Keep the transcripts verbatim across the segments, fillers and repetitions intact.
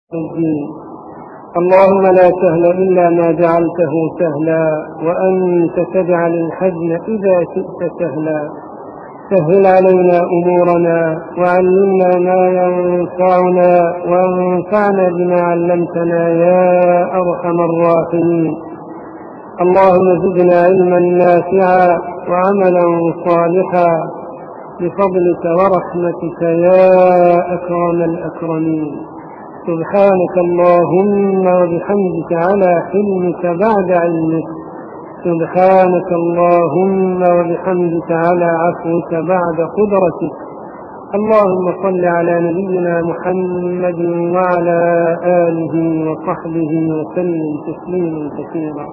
الدين. اللهم لا سهل إلا ما جعلته سهلا، وأنت تجعل الحزن إذا شئت سهلا. سهل علينا أمورنا، وعلمنا ما ينفعنا، وانفعنا بما علمتنا يا أرحم الراحمين. اللهم زدنا علما نافعا وعملا صالحا بفضلك ورحمتك يا أكرم الأكرمين. سبحانك اللهم وبحمدك على حلمك بعد علمك. سبحانك اللهم وبحمدك على عفوك بعد قدرتك. اللهم صل على نبينا محمد وعلى آله وصحبه وسلم تسليما كثيرا.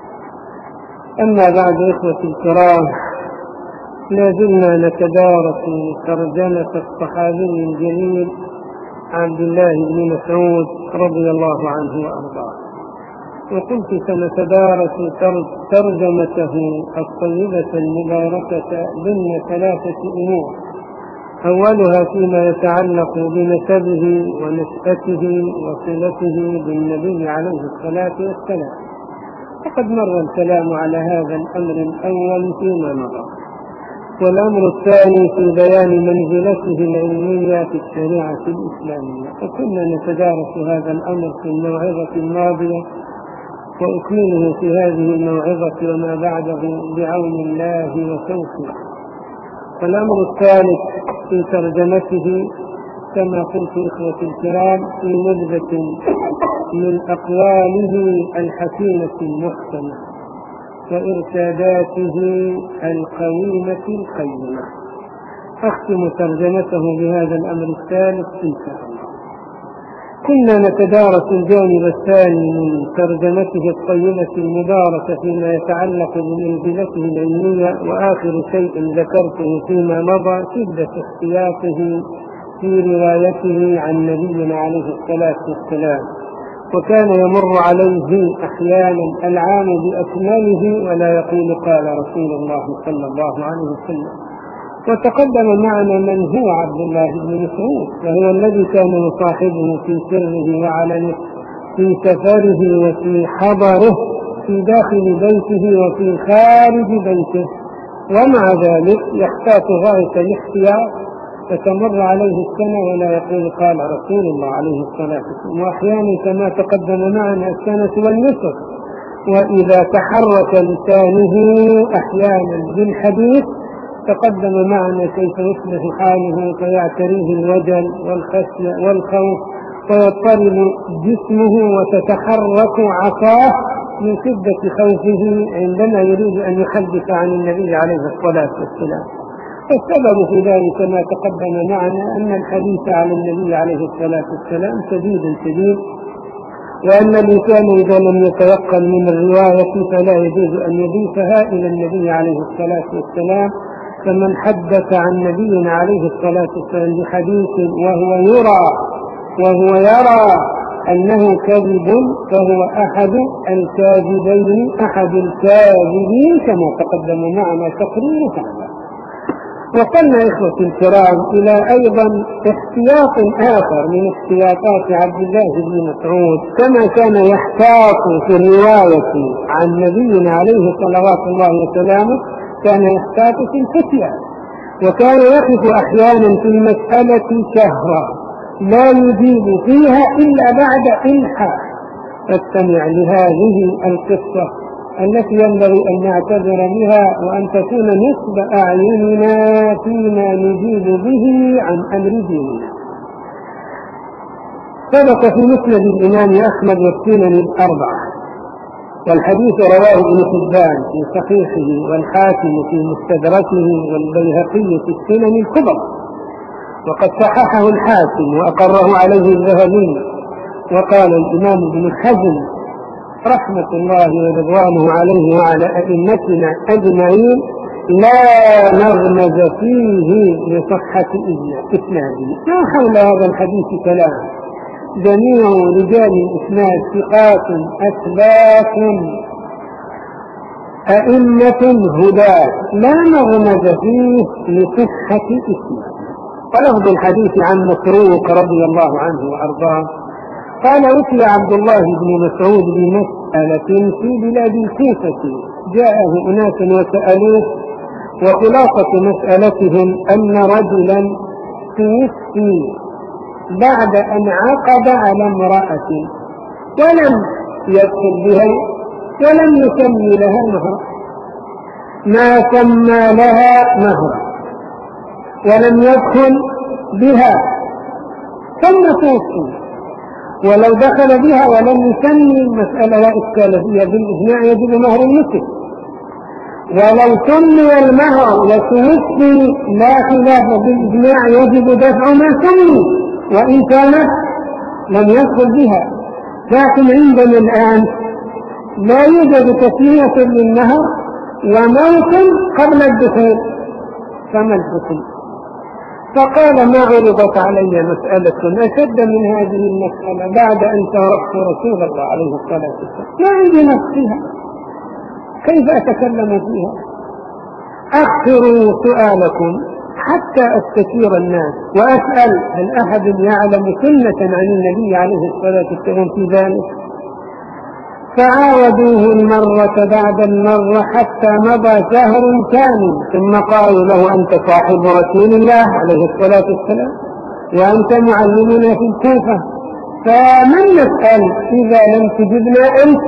أما بعد، إخوتي الكرام، لا زلنا نتدارس ترجمة الصحابي الجليل عبد الله بن مسعود رضي الله عنه وأرضاه، وقلت سنتدارس ترجمته الطيبة المباركة ضمن ثلاثة أمور: أولها فيما يتعلق بنسبه ونشأته وصلته بالنبي عليه الصلاة والسلام، وقد مر الكلام على هذا الأمر الأول فيما مضى. والأمر الثاني في بيان منزلته العلمية في الشريعة الإسلامية، وكنا نتدارس هذا الأمر في الموعظة الماضية، وأكمله في هذه الموعظة وما بعده بعون الله وتوفيقه. والأمر الثالث في ترجمته كما قلت إخوتي الكرام في نبذة من أقواله الحكيمة المحكمة وإرشاداته القويمة القيمة. أختم ترجمته بهذا الأمر الثالث إن شاء الله. كنا نتدارس الجانب الثاني من ترجمته الطيبة المباركة فيما يتعلق بمنزلته العلمية، وآخر شيء ذكرته فيما مضى شدة احتياطه في روايته عن نبينا عليه الصلاة والسلام، وكان يمر عليه أحيانا العام بأكمله ولا يقول قال رسول الله صلى الله عليه وسلم. وتقدم معنا من هو عبد الله بن مسعود، وهو الذي كان يصاحبه في سره وعلنه، في سفره وفي حضره، في داخل بيته وفي خارج بيته، ومع ذلك يحتاط غاية الاحتياط، فتمر عليه السنة ولا يقول قال رسول الله عليه الصلاة والسلام، وأحيانا كما تقدم معنا السنة والنصف. وإذا تحرك لسانه أحيانا بالحديث تقدم معنا كيف يصبح حاله، فيعتريه الوجل والخشية والخوف، ويضطرب جسمه وتتحرك عصاه من شدة خوفه عندما يريد أن يحدث عن النبي عليه الصلاة والسلام. السبب في ذلك ما تقدم معنا أن الحديث عن النبي عليه الصلاة والسلام شديد شديد، وأن الإنسان إذا لم يتيقن من الرواية فلا يجوز أن يضيفها إلى النبي عليه الصلاة والسلام. فمن حدث عن نبينا عليه الصلاة والسلام بحديث وهو يرى وهو يرى أنه كذب فهو أحد الكاذبين أحد الكاذبين كما تقدم معنا تقرير هذا. وصلنا إخوتي الكرام إلى أيضا احتياط آخر من احتياطات عبد الله بن مسعود، كما كان يحتاط في الرواية عن نبينا عليه صلوات الله وسلامه، كان يحتاط في الفتية، وكان يقف أحيانا في المسألة شهرا لا يجيب فيها إلا بعد إلحاح. فاستمع لهذه القصة التي ينبغي أن نعتذر بها وأن تكون نصب أعيننا فيما نجيب به عن أمر ديننا. سبق في مسند الإمام أحمد والسنن الأربعة، والحديث رواه ابن حبان في صحيحه، والحاكم في مستدركه، والبيهقي في السنن الكبرى، وقد صححه الحاكم وأقره عليه الذهبي. وقال الإمام ابن حزم رحمة الله ورضوانه عليه وعلى أئمتنا أجمعين: لا نغمز فيه لصحة إسناده. ما حول هذا الحديث كلام، جميع رجال الإسناد ثقات أثبات أئمة هداة، لا نغمز فيه لصحة إسناده. ولفظ الحديث عن مسروق رضي الله عنه وأرضاه قال أتي عبد الله بن مسعود بمسألة في بلاد الكوفة، جاءه أناس وسألوه، وخلاصة مسألتهم أن رجلا توفي بعد أن عقد على امرأة ولم يدخل بها ولم يسمي لها مهرا، ما سمى لها مهرا ولم يدخل بها ثم توفي، ولو دخل بها ولم يسمي المسألة لا إشكال فيها، بالإجماع يجب مهر المثل، ولو سمي المهر وتوفي لا خلاف بالإجماع يجب دفع ما سمي وإن كان لم يدخل بها. لكن عندنا الآن لا يوجد تسمية للمهر وموت قبل الدخول، فما الحكم؟ فقال ما عرضت علي مسألة أشد من هذه المسألة بعد أن تركت رسول الله عليه الصلاة والسلام، ما عندي نفسها، كيف أتكلم فيها؟ أكثروا سؤالكم حتى أستثير الناس وأسأل هل أحد يعلم سنة عن النبي عليه الصلاة والسلام في ذلك؟ فعاودوه المرة بعد المرة حتى مضى شهر كامل، ثم قالوا له أنت صاحب رسول الله عليه الصلاة والسلام وأنت معلمنا في الكوفة، فمن نسأل إذا لم تجبنا أنت؟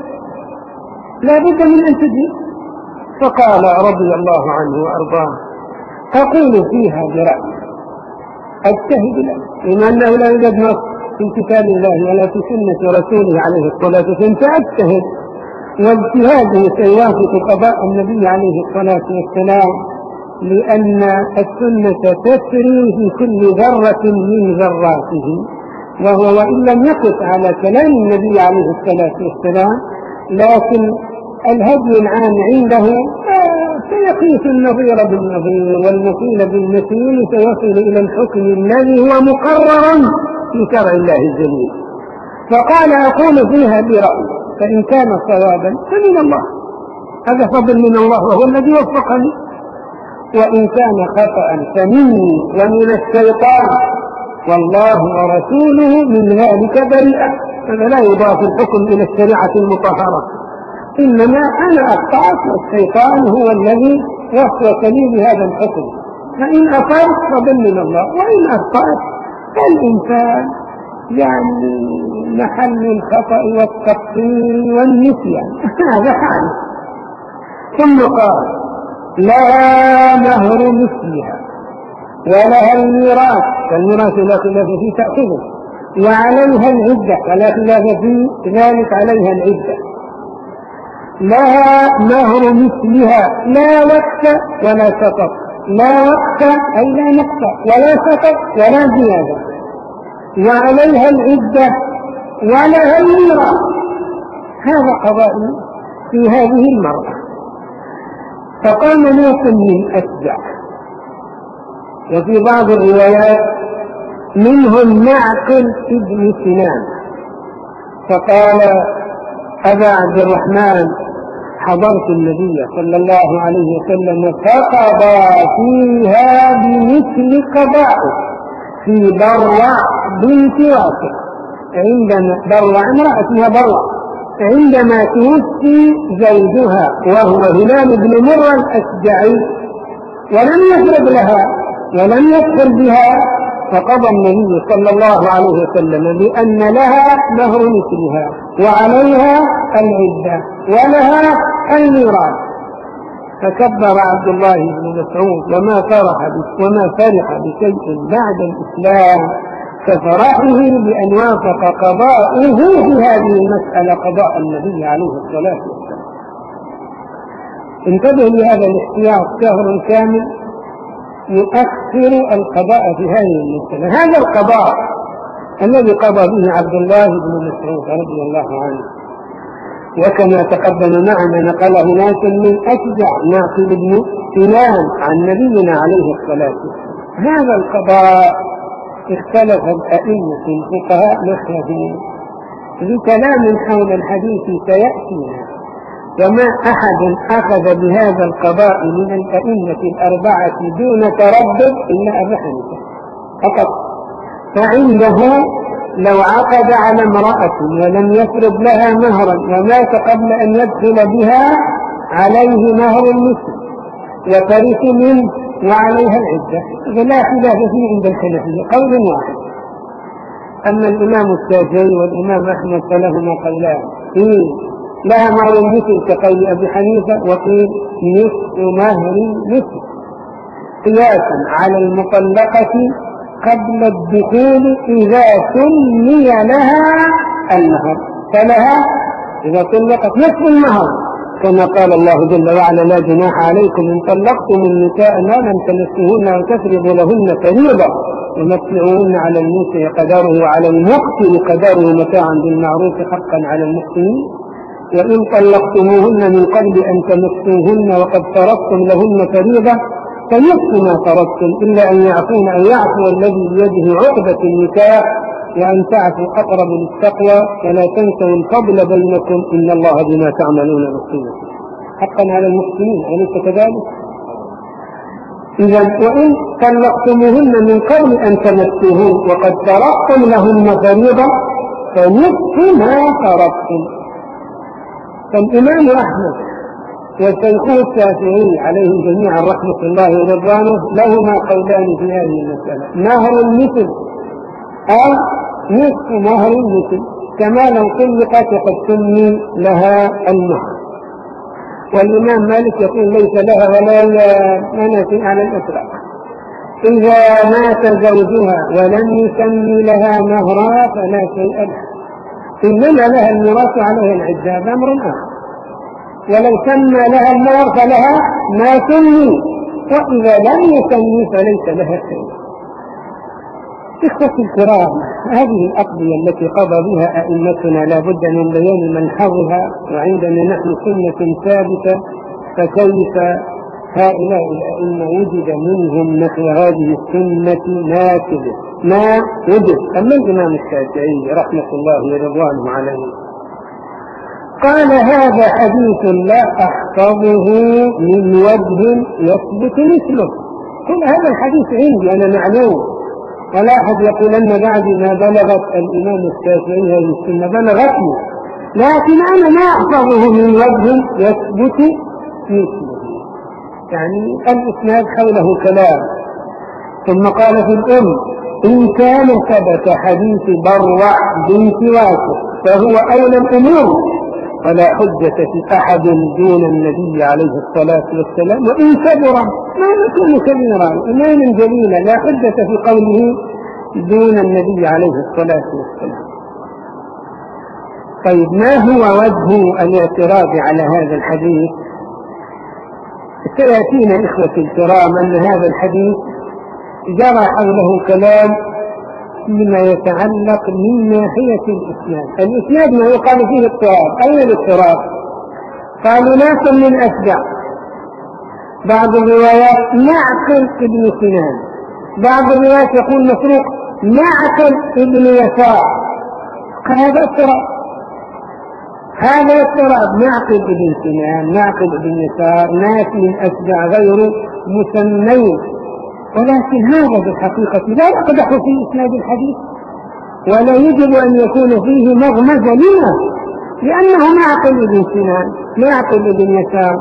لا بد من أن تجيب. فقال رضي الله عنه وأرضاه أقول فيها برأي أجتهد له، بما أنه لا يوجد نص في كتاب الله ولا في سنة رسوله عليه الصلاة والسلام، فأجتهد، واجتهاده سيوافق قضاء النبي عليه الصلاة والسلام، لأن السنة تسري في كل ذرة من ذراته، وهو وإن لم يقف على كلام النبي عليه الصلاة والسلام لكن الهدي العام عنده سيقيس النظير بالنظير والمثيل بالمثيل، سيصل إلى الحكم الذي هو مقرر في شرع الله الجليل. فقال أقول فيها برأي، فإن كان صوابا فمن الله، هذا فضل من الله وهو الذي وفقني، وإن كان خطأ فمني ومن الشيطان، والله ورسوله من ذلك بريئا. هذا لا يضاف الحكم إلى الشريعة المطهرة، إنما أنا أخطأت والشيطان هو الذي وفق لي بهذا الحكم، فإن أصبت فضل من الله، وإن أخطأت فالإنسان يعني محل الخطأ والتقصير والنسيان، هذا حال. ثم قال لا مهر مثلها ولها الميراث، فالميراث لا خلاف فيه تأخذه، وعليها العدة فلا خلاف في ذلك، عليها العدة. لها مهر مثلها لا وقت ولا سقط، لا وقت أي لا نقص ولا سقط ولا زيادة، وعليها العدة ولها الميراث. هذا قضاء في هذه المرأة. فقام ناس من أشجع، وفي بعض الروايات منهم معقل ابن سنان، فقال أبا عبد الرحمن حضرت النبي صلى الله عليه وسلم فقضى فيها بمثل قضاءه في بروع بنت واسع، عندما بروع امرأة اسمها بروع، عندما توفي زوجها وهو هلال بن مرة الأشجعي ولم يفرض لها ولم يدخل بها، فقضى النبي صلى الله عليه وسلم بأن لها مهر مثلها وعليها العدة ولها الميراث. فكبر عبد الله بن مسعود وما فرح وما فرح بشيء بعد الإسلام كفرحه بأن وافق قضاؤه في هذه المسألة قضاء النبي عليه الصلاة والسلام. انتبه لهذا الاحتياط، شهر كامل يؤخر القضاء في هذه المسألة. هذا القضاء الذي قضى به عبد الله بن مسعود رضي الله عنه، وكما تقدم معنا نقله ناس من أشجع، ناقل بن سنان عن نبينا عليه الصلاة والسلام. هذا القضاء اختلف الأئمة الفقهاء مختلفين بكلام حول الحديث سيأتينا، وما أحد أخذ بهذا القضاء من الأئمة الأربعة دون تردد إلا أبا حنيفة فقط، فعنده لو عقد على امرأة ولم يفرض لها مهرا ومات قبل أن يدخل بها عليه مهر المثل وترث منه وعليها العدة، فلا خلاف فيه عند الحنفية قول واحد. أما الإمام الشافعي والإمام أحمد فلهما قولان، قيل لها مهر المثل كقول أبي حنيفة، وقيل نصف مهر المثل قياسا على المطلقة قبل الدخول إذا سمي لها المهر، فلها إذا طلقت نصف المهر كما قال الله جل وعلا لا جناح عليكم إن طلقتم النساء ما لم تمسوهن وتفرضوا لهن فريضة ومتعوهن على الموسع قدره وعلى المقتل قدره متاعا بالمعروف حقا على المحسنين، وإن طلقتموهن من قبل أن تمسوهن وقد فرضتم لهن فريضة فنصف ما فرضتم إلا أن يعفون أو يعفو الذي بيده عقدة النكاح وأن تعفوا أقرب للتقوى ولا تنسوا الفضل بينكم إن الله بما تعملون بصير حقا على المحسنين، أليس كذلك؟ إذا وإن طلقتموهن من قبل أن تمسوهن وقد فرضتم لهن فريضة فنصف ما فرضتم. فالإمام أحمد والشيخ الشافعي عليهم جميعا رحمة الله ورضوانه لهما قولان في هذه المسألة، مهر المثل أو نصف مهر المثل كما لو طلقت وقد سمي لها المهر. والإمام مالك يقول ليس لها ولا منة على الإطلاق، إذا مات زوجها ولم يسمي لها مهرا فلا شيء لها، إنما لها الميراث عليها العدة أمر آخر، ولو سمى لها المهر فلها ما سمي، وإذا لم يسمي فليس لها شيء. إخوة الكرام، هذه الأقضية التي قضى بها أئمتنا لا بد من بيان ملحظها، وعندنا نحن سنة ثابتة، فكيف هؤلاء الأئمة وجد منهم نحو هذه السنة ناكبة ما وجد. أما الإمام الشافعي رحمة الله ورضوانه عليه قال هذا حديث لا أحفظه من وجه يثبت مثله. كل هذا الحديث عندي أنا معلوم، ولا أحد يقول أن بعد ما بلغت الإمام الشافعي هذه السنة بلغتني، لكن أنا ما أحفظه من وجه يثبت مثله، يعني الإسناد حوله كلام. ثم قال في الأم إن كان ثبت حديث بروع بنت واسع فهو أولى الأمور ولا حجة في أحد دون النبي عليه الصلاة والسلام، وإن كبر ما يكون كبيرا إماما جليلا لا حجة في قوله دون النبي عليه الصلاة والسلام. طيب ما هو وجه الاعتراض على هذا الحديث؟ سيأتينا إخوة الكرام أن هذا الحديث جرى حوله كلام مما يتعلق من ناحية الإسناد. الإسناد ما يقال فيه اضطراب. أين الاضطراب؟ قالوا ناس من أشجع، بعض الروايات معقل ابن سنان، بعض الروايات يقول مسروق معقل ابن يسار. قال هذا اضطراب، هذا اضطراب معقل ابن سنان معقل ابن يسار ناس من أشجع غير مسمين، ولكن هذا بالحقيقة لا يقدح في إسناد الحديث ولا يجب أن يكون فيه مغمزة. لما؟ لأنه معقل ابن سنان معقل ابن يسار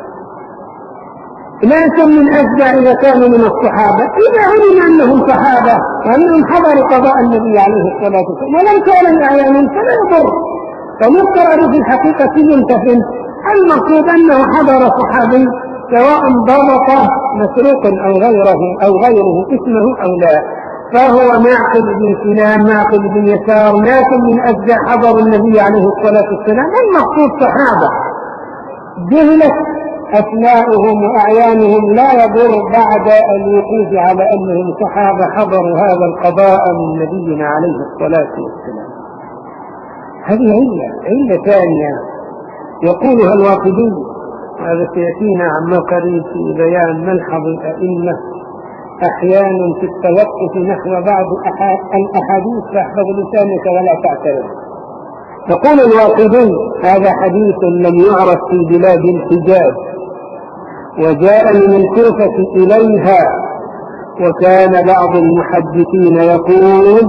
ناس من أشجع إذا كانوا من الصحابة، إذا علم أنهم صحابة وأنهم حضروا قضاء النبي عليه الصلاة والسلام ولم كان أعيانا فلا يضر، فمضطرب في الحقيقة منتفن. المقصود أنه حضر صحابي سواء ضبط مسروق أو غيره أو غيره اسمه أو لا، فهو معقل بن سنان معقل بن يسار ناس من أشجع حضر النبي عليه الصلاة والسلام. المقصود صحابة جهلت أسماؤهم وأعيانهم لا يضر بعد الوقوف على أنهم صحابة حضروا هذا القضاء من نبينا عليه الصلاة والسلام. هذه علة علة ثانية يقولها الواقدي، هذا سيأتينا عما قريب في بيان ملحظ الأئمة أحيانا في التوقف نحو بعض الأحاديث فاحفظ لسانك ولا تعترض. يقول الواقدي هذا حديث لم يعرف في بلاد الحجاز وجاء من الكوفة إليها، وكان بعض المحدثين يقول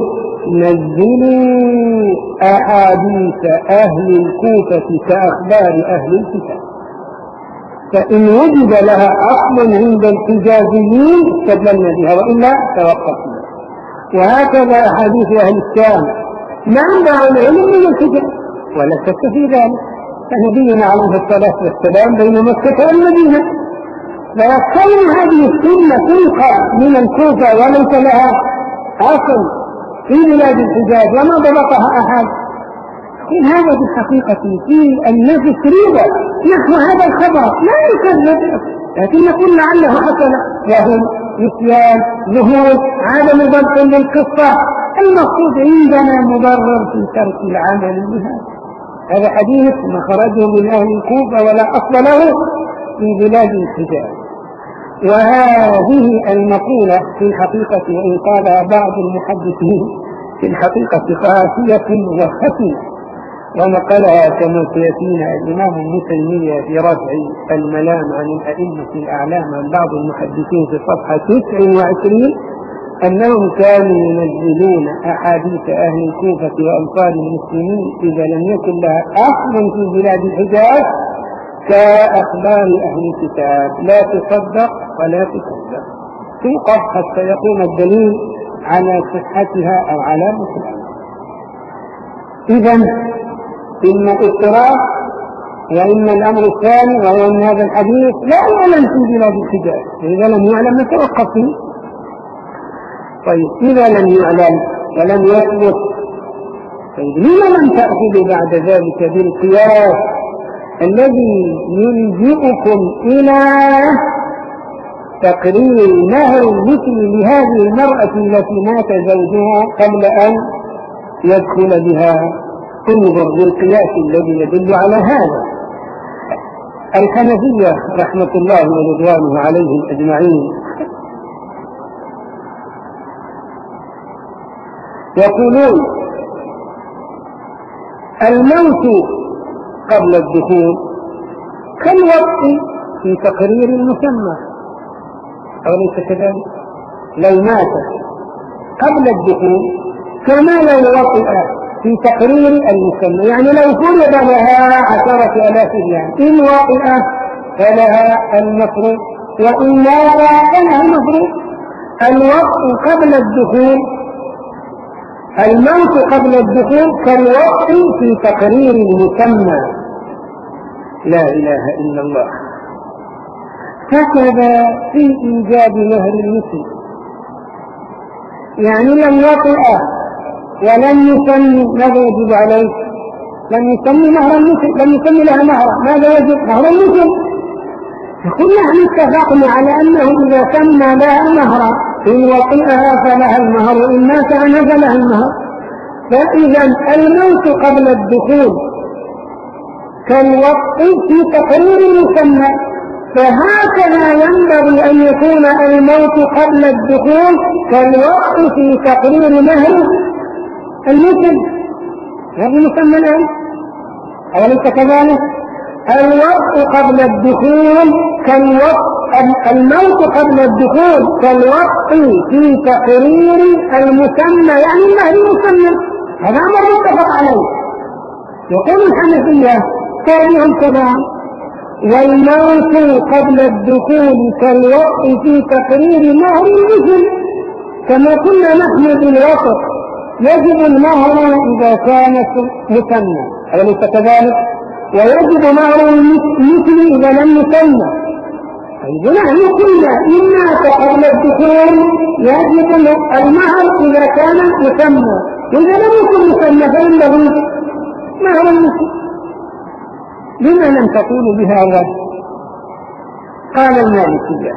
نزلوا أحاديث أهل الكوفة كأخبار أهل الكتاب، فإن وجد لها أصل عند الحجازيين استدللنا بها وإلا توقفنا. وهكذا أحاديث أهل الشام ما عندها العلم من الحجاز ولا شك في ذلك، فنبينا عليه الصلاة والسلام بين مكة والمدينة، فيكون هذه السنة تنقل من الكوفة وليس لها أصل في بلاد الحجاز وما ضبطها أحد. إن هذا بالحقيقة في النفس ريبة نحو هذا الخبر لا يكذب، لكن نقول لعله حصل وهم نسيان ظهور عدم ضبط للقصة. المقصود عندنا مبرر في ترك العمل بها. هذا حديث ما خرجه من أهل الكوفة ولا أصل له في بلاد الحجاز. وهذه المقولة في الحقيقة وإن قالها بعض المحدثين في الحقيقة قاسية وخفية، ونقلها كما سيأتينا الإمام ابن تيمية في رفع الملام عن الأئمة الأعلام عن بعض المحدثين في صفحة تسع وعشرين أنهم كانوا ينزلون أحاديث أهل الكوفة وأمصار المسلمين إذا لم يكن لها أصل في بلاد الحجاز كأخبار أهل الكتاب، لا تصدق ولا تصدق، توقف حتى يقوم الدليل على صحتها أو على مثلها. إذن إما اضطراب وإما الأمر الثاني وهو أن هذا الحديث لا يعلم في بلاد الحجاز، إذا لم يعلم نتوقف فيه. طيب إذا لم يعلم ولم يثبت، طيب لما لم تأخذوا بعد ذلك بالقياس الذي يلجئكم إلى تقرير مهر المثل لهذه المرأة التي مات زوجها قبل أن يدخل بها؟ انظر بالقياس الذي يدل على هذا. الحنفية رحمة الله ورضوانه عليهم أجمعين يقولون الموت قبل الدخول كالوقت في تقرير المسمى، أوليس كذلك؟ لو مات قبل الدخول كما لو وطئ في تقرير المسمى، يعني لو فرض لها عشرة آلاف ريال إن وطئ فلها المفروض وإن مات فلها المفروض. الوقت قبل الدخول الموت قبل الدخول كالوقت في تقرير المسمى. لا إله إلا الله. هكذا في إيجاب مهر المثل، يعني لم يطئ ولم يسمي ماذا يجب عليه؟ لم يسمي مهر المثل، لم يسمي لها مهر، ماذا يجب؟ مهر المثل. يقول نحن اتفقنا على أنه إذا سمى لها مهرا إن وطئها فلها المهر وإن مات عنها فلها المهر. فإذا الموت قبل الدخول كالوقت في تقرير المسمى، فهكذا ينبغي أن يكون الموت قبل الدخول كالوقت في تقرير مهر المثل. هذا المسمى الآن أوليس كذلك؟ الوقت قبل الدخول كالوقت الموت قبل الدخول كالوقت في تقرير المسمى، يعني المهر المسمى. هذا أمر متفق عليه. يقول الحنفية ثانيهم كذا، والموت قبل الدخول كالوقت في تقرير مهر المثل، كما كنا نحن بالوسط يجب المهر إذا كانت مسمى أليس كذلك؟ ويجب مهر المثل إذا لم يسمى. نحن قلنا إن مات قبل الدخول يجب المهر إذا كان مسمى، إذا لم يكن مسمى فإنه مهر المثل. لما لم تقولوا بهذا؟ قال المالكية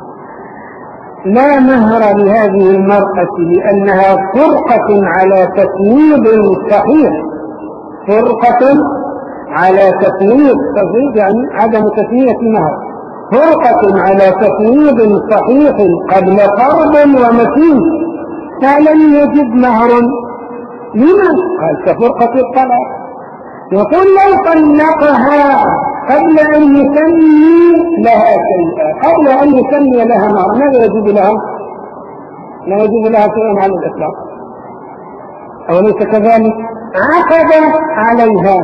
لا مهر لهذه المرأة لأنها فرقة على تسويد صحيح، فرقة على تسويد صحيح يعني عدم تسمية مهر، فرقة على تسويد صحيح قبل فرض ومسيح، فلم يجب مهر. لمن؟ قال كفرقة الطلاق. يقول لو طلقها قبل أن يسمي لها شيئا، قبل أن يسمي لها مهر، ماذا يجب لها؟ لا يجب لها شيئا على الإطلاق. أوليس كذلك؟ عقد عليها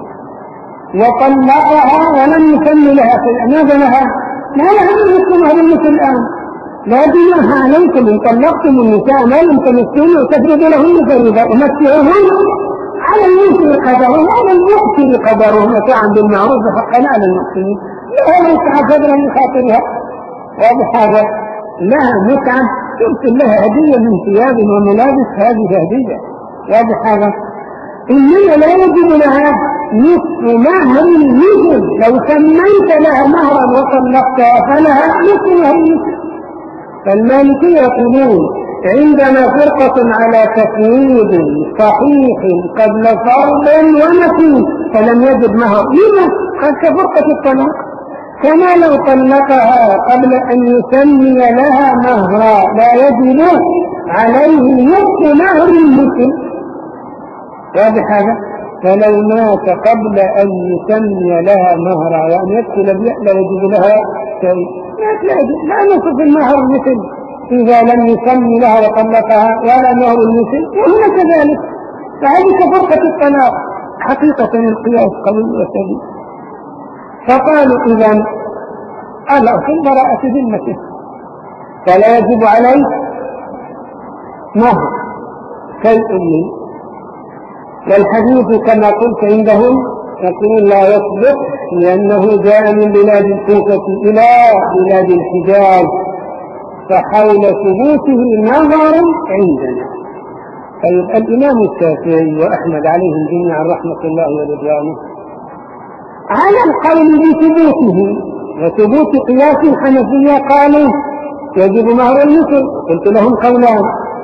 وطلقها ولم يسمي لها شيئا. ماذا لها؟ لا لها من يكون هذا المثل الآن. لا جناح عليكم إن طلقتم النساء ما لم تمسوهن وتفرضوا لهن فريضة ومتعوهن على الموسر قدره وعلى المؤسر قدره متاعا بالمعروف حقا على المحسنين. لا يسعى قدرا لخاطرها. وبهذا لها متعة ترسل لها هدية من ثياب وملابس، هذه هدية. وبهذا إنما لا يجب لها نصف مهر المثل. لو سميت لها مهرا وطلقتها فلها نصف مهر المثل. فالمالكية يقولون عندنا فرقة على تفويض صحيح قبل فرض ونفي فلم يجب مهر. لما؟ قد كفرقة الطلاق، كما لو طلقها قبل أن يسمي لها مهرا لا يجب عليه نصف مهر المثل. واضح هذا؟ فلو مات قبل أن يسمي لها مهرا وأن يدخل لا يجب لها شيء. لا نصف المهر المثل إذا لم يسمي لها وطلقها ولا مهر المثل، وهنا كذلك. فهذه كفرقة الطلاق. حقيقة القياس قوي وسليم. فقالوا إذا الأصل براءة ذمته فلا يجب عليه مهر شيء منه. والحديث كما قلت عندهم يقول لا يصدق لأنه جاء من بلاد الكوفة إلى بلاد الحجاز فحول ثبوته نظر عندنا. طيب الإمام الشافعي وأحمد عليهم جميعا رحمة الله ورضوانه على القول بثبوته وثبوت قياس الحنفية قالوا يجب مهر المثل. قلت لهم قولان.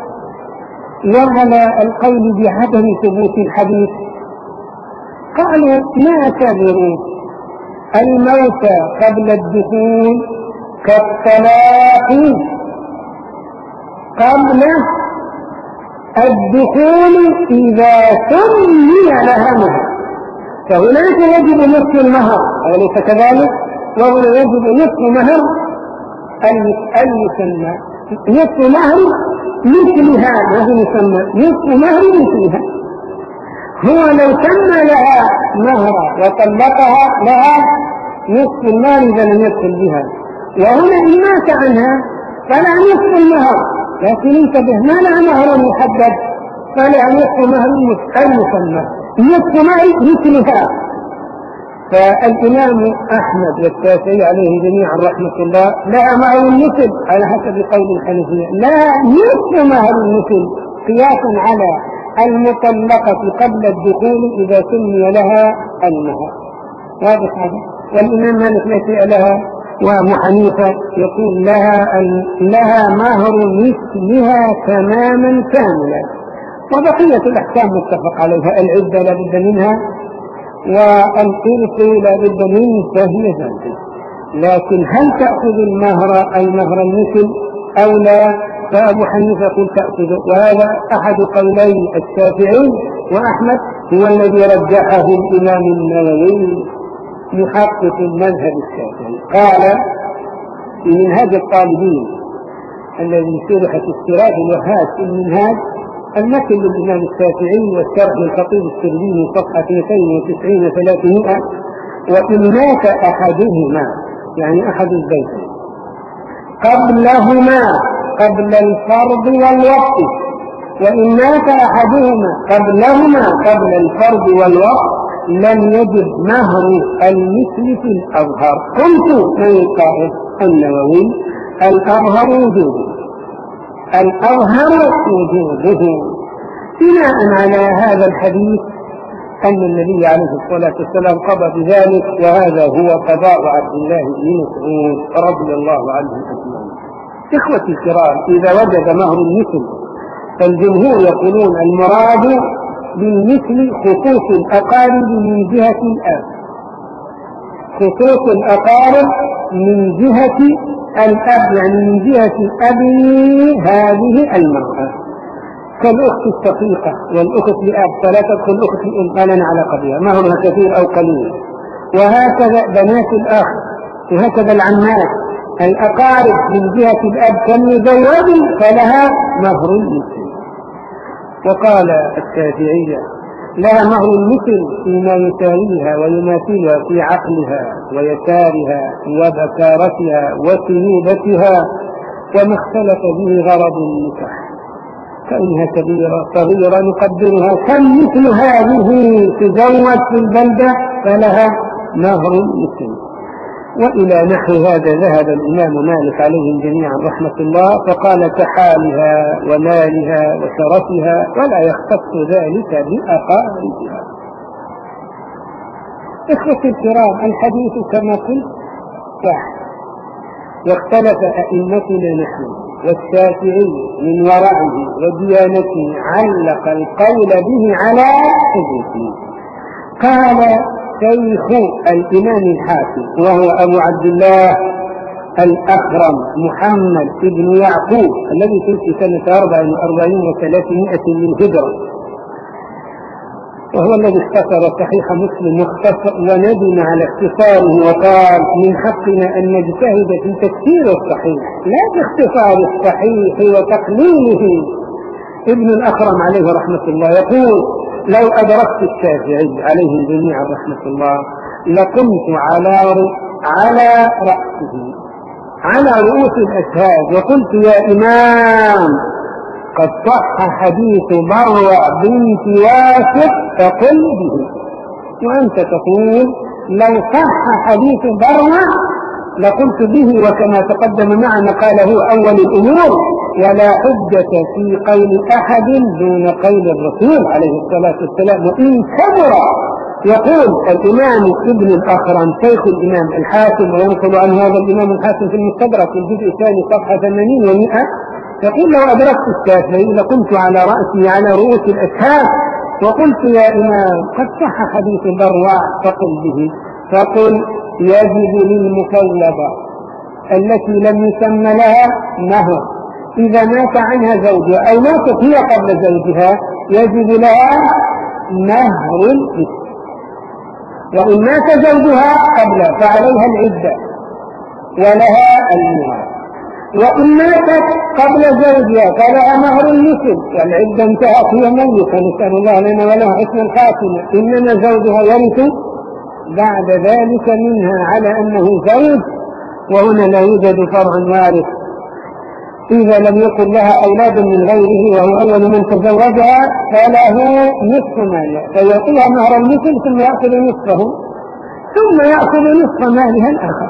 وعلى القول بعدم ثبوت الحديث قالوا نعتبر الموت قبل الدخول كالطلاق قبل الدخول إذا سمي لها مهر. فهناك يجب نصف المهر أليس كذلك؟ وهنا يجب نصف مهر المسمى نصف مهر مثلها. وهو يسمى نصف مهر مثلها. هو لو سمى لها مهرا وطلقها لها نصف المال إذا لم يدخل بها. وهنا إن مات عنها فلا نصف المهر، لكن انتبه ما لها مهر محدد فلا نصف مهر المسمى نصف مهر مثلها. فالإمام أحمد والشافعي عليه جميعا رحمة الله لها مهر المثل على حسب قول الحنفية، لا نصف مهر المثل قياسا على المطلقة قبل الدخول إذا سمي لها المهر. واضح هذا؟ والإمام مالك لا شيء لها، وأبو حنيفة يقول لها لها مهر مثلها تماما كاملا. وبقية الأحكام متفق عليها، العدة لا بد منها والقرص لا بد منه فهي ذلك. لكن هل تأخذ المهر أي مهر المثل أو لا؟ فأبو حنيفة يقول تأخذ، وهذا أحد قولي الشافعي وأحمد هو الذي رجحه الإمام النووي محقق المذهب الشافعي. قال في منهاج الطالبين الذي شرح في استراف الوهاب في المنهاج المثل للإمام الشافعي والشرح للخطيب السربيني صفحة اثنين وتسعين ثلاثمائة وإن مات أحدهما يعني أحد البيتين قبلهما قبل الفرض والوقت، وإن مات أحدهما قبلهما قبل الفرض والوقت لم يجب مهر المثل في الأظهر. قلت من القائل النووي الأظهر وجوده الأظهر وجوده بناء على هذا الحديث أن النبي عليه الصلاة والسلام قضى بذلك، وهذا هو قضاء عبد الله بن مسعود رضي الله عنه أجمعين. إخوتي الكرام، إذا وجد مهر المثل فالجمهور يقولون المراد بالمثل خصوص الأقارب من جهة الأب، خصوص الأقارب من جهة الأب يعني من جهة أبي هذه المرأة كالأخت الشقيقة والأخت لأب، فلا تدخل أخت الأم ألنا على قبلها مهرها كثير أو قليل، وهكذا بنات الأخ، وهكذا العمات الأقارب من جهة الأب كالمزوج فلها مهر المثل. وقال الشافعية لها مهر المثل فيما يساويها ويماثلها في عقلها ويسارها وبكارتها وسيوبتها وما اختلف به غرض النكاح، كونها كبيرة صغيرة نقدرها كم مثل هذه تزوج في البلدة فلها مهر مثل. وإلى نحو هذا ذهب الإمام مالك عليهم جميعا رحمة الله، فقال كحالها ومالها وشرفها ولا يختص ذلك بأقاربها. إخوتي الكرام، الحديث كما قلت صح، واختلف أئمتنا نحن والشافعي من ورعه وديانته علق القول به على حديثه. قال شيخ الإمام الحاكم وهو أبو عبد الله الأخرم محمد بن يعقوب الذي توفي سنة أربع وأربعين وثلاثمائة من الهجرة، وهو الذي اختصر صحيح مسلم واختصر وندم على اختصاره وقال من حقنا أن نجتهد في تكثير الصحيح لا في اختصار الصحيح وتقليله. ابن الأخرم عليه رحمة الله يقول لو أدركت الشافعي عليه جميعا رحمة الله لقمت على على رأسه على رؤوس الأشهاد وقلت يا إمام قد صح حديث بروع بنت واثق فقل به، وأنت تقول لو صح حديث بروع لقلت به، وكما تقدم معنا قاله أول الأمور ولا حجة في قول أحد دون قول الرسول عليه الصلاة والسلام وإن كبر. يقول الإمام ابن الأخرم شيخ الإمام الحاكم وينقل عن هذا الإمام الحاكم في المستدرك في الجزء الثاني صفحة ثمانين ومئة، يقول لو أدركت الشافعي لقمت على رأسي على رؤوس الأشهاد وقلت يا إمام قد صح حديث بروع فقل به، فقل يجب للمطلبة التي لم يسمى لها مهر إذا مات عنها زوجها أو ماتت هي قبل زوجها يجب لها مهر الإثم، وإن مات زوجها قبل فعليها العدة ولها الميراث، وإن ماتت قبل زوجها فلها مهر المثل والعدة انتهت هي ميتة نسأل الله لنا ولها حسن الخاتمة، إنما زوجها يرث بعد ذلك منها على أنه زوج، وهنا لا يوجد فرع وارث إذا لم يكن لها أولاد من غيره وهو أول من تزوجها فله نصف مالها فيعطيها مهر المثل ثم يأخذ نصفه ثم يأخذ نصف مالها الآخر.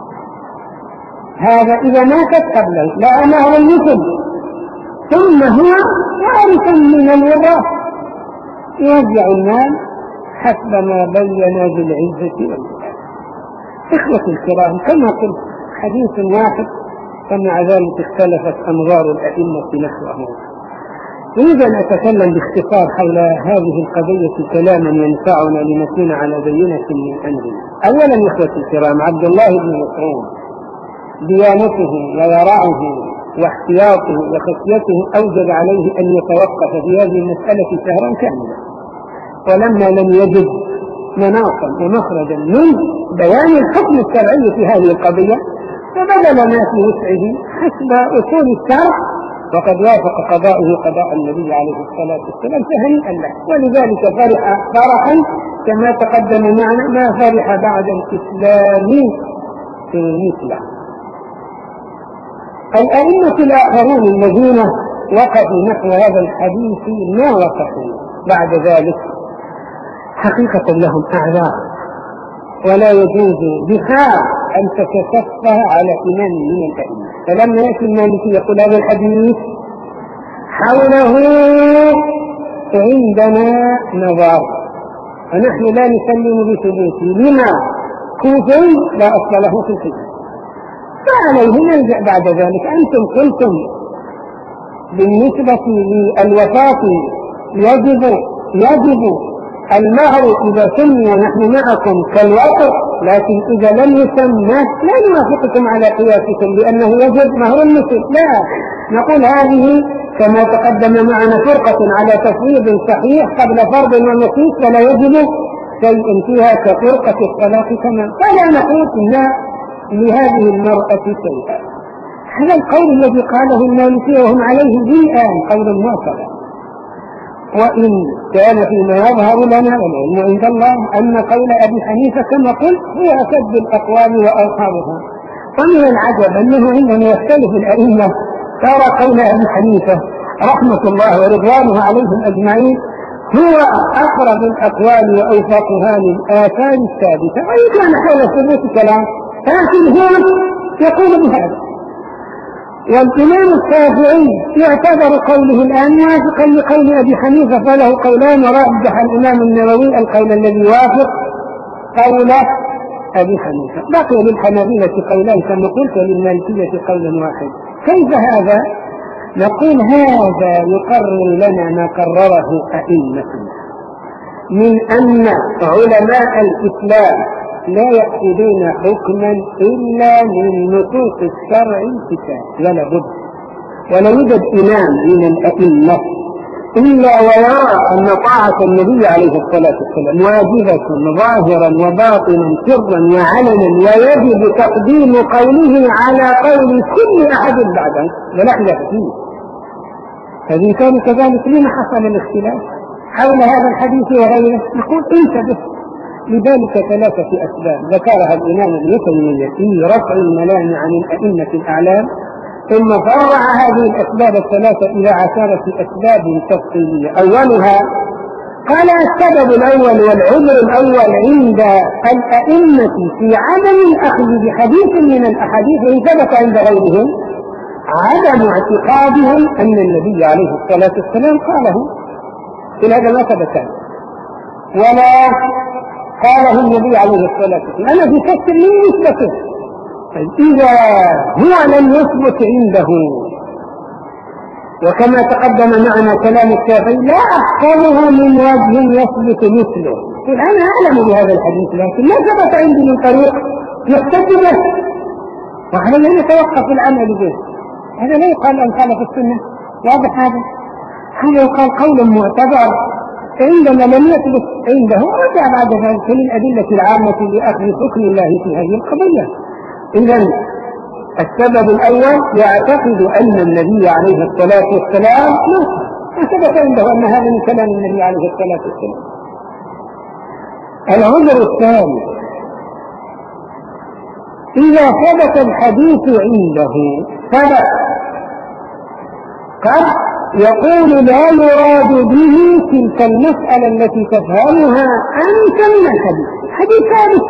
هذا إذا ماتت قبله لا مهر المثل ثم هو وارث من الوراث يرجع المال حسب ما بينا بالعزة والجلال. إخوة الكرام، كما قلت حديث واحد فمع ذلك اختلفت أنظار الأئمة نحوه. أريد أن أتكلم باختصار حول هذه القضية كلاما ينفعنا لنكون على بينة من أمرنا. أولا إخوة الكرام، عبد الله بن مسعود ديانته وورعه واحتياطه وخشيته أوجب عليه أن يتوقف في هذه المسألة شهرا كاملا، ولما لم يجد مناصا ومخرجا من بيان الحكم الشرعي في هذه القضية فبذل ما في وسعه حسب أصول الشرع، وقد وافق قضاؤه قضاء النبي عليه الصلاة والسلام فهنيئا له، ولذلك فرح فرحا كما تقدم معنا ما فرح بعد الإسلام مثله. الأئمة الآخرون الذين وقفوا نحو هذا الحديث ما وقفوا بعد ذلك حقيقة لهم أعذار، ولا يجوز بحال أن تتسفه على إمام من الأئمة. فلما يأتي المالكي يقول هذا الحديث حوله عندنا نظر ونحن لا نسلم بثبوته لما كوفي لا أصل له في الحديث، فعليه نرجع بعد ذلك. أنتم قلتم بالنسبة للوفاة يجب يجب المهر إذا سمي ونحن معكم كالوطر، لكن إذا لم يسمى لا نوافقكم على قياسكم لأنه يجب مهر المثل، لا نقول هذه كما تقدم معنا فرقة على تفويض صحيح قبل فرض ونصيص فلا يجب شيء فيها كفرقة الطلاق كما، فلا نقول إن لهذه المرأة شيئا. هذا القول الذي قاله المالكي وهم عليه الآن قول موافق. وإن كان فيما يظهر لنا والعلم عند الله أن قول أبي حنيفة كما قلت هو أشد الأقوال وأوقعها. ومن العجب أنه عندما يختلف الأئمة ترى قول أبي حنيفة رحمة الله ورضوانه عليهم أجمعين هو أقرب الأقوال وأوفقها للآثار الثابتة، وإن كان حول ثبوت كلام لكن هو يقول بهذا. والإمام الشافعي يعتبر قوله الآن موافقا لقول أبي حنيفة، فله قولان، ورجح الإمام النووي القول الذي يوافق قول أبي حنيفة. بقي للحنابلة قولان كما قلت، وللمالكية قول واحد. كيف هذا؟ نقول هذا يقرر لنا ما قرره أئمتنا من أن علماء الإسلام لا يأخذون حكما إلا من نصوص الشرع الكتاب ولا بد. ولا يوجد إمام من الأئمة إلا ويرى أن طاعة النبي عليه الصلاة والسلام واجبة ظاهرا وباطنا سرا وعلنا، ويجب تقديم قوله على قول كل أحد بعده ولا خلاف فيه. فإن كان كذلك لما حصل الاختلاف حول هذا الحديث وغيره؟ نقول انتبه لذلك ثلاثة أسباب ذكرها الإمام ابن تيمية في رفع الملام عن الأئمة الأعلام، ثم فرع هذه الأسباب الثلاثة إلى عشرة أسباب تفصيلية. أولها قال السبب الأول والعذر الأول عند الأئمة في عدم الأخذ بحديث من الأحاديث إن ثبت عند غيرهم عدم اعتقادهم أن النبي عليه الصلاة والسلام قاله، إن هذا ما ثبت ولا قاله النبي عليه الصلاة والسلام. أنا في كسر من يثبته، إذا هو لم يثبت عنده، وكما تقدم معنا كلام الشافعي لا أحكمه من وجه يثبت مثله. أنا أعلم بهذا الحديث لكن ما ثبت عندي من طريق يحتج به، وعليه يتوقف العمل به. هذا لا يقال أن خالف السنة، واضح هذا؟ هذا يقال قول معتبر عندما لم يثبت عنده، ورجع بعد ذلك للأدلة العامة لأخذ حكم الله في هذه القضية. إذن السبب الأول يعتقد أن النبي عليه الصلاة والسلام ما ثبت عنده أن هذا من كلام النبي عليه الصلاة والسلام. العذر الثاني إذا ثبت الحديث عنده ثبت قد يقول لا يراد به تلك المسألة التي تفهمها أنت من الحديث، حديث ثابت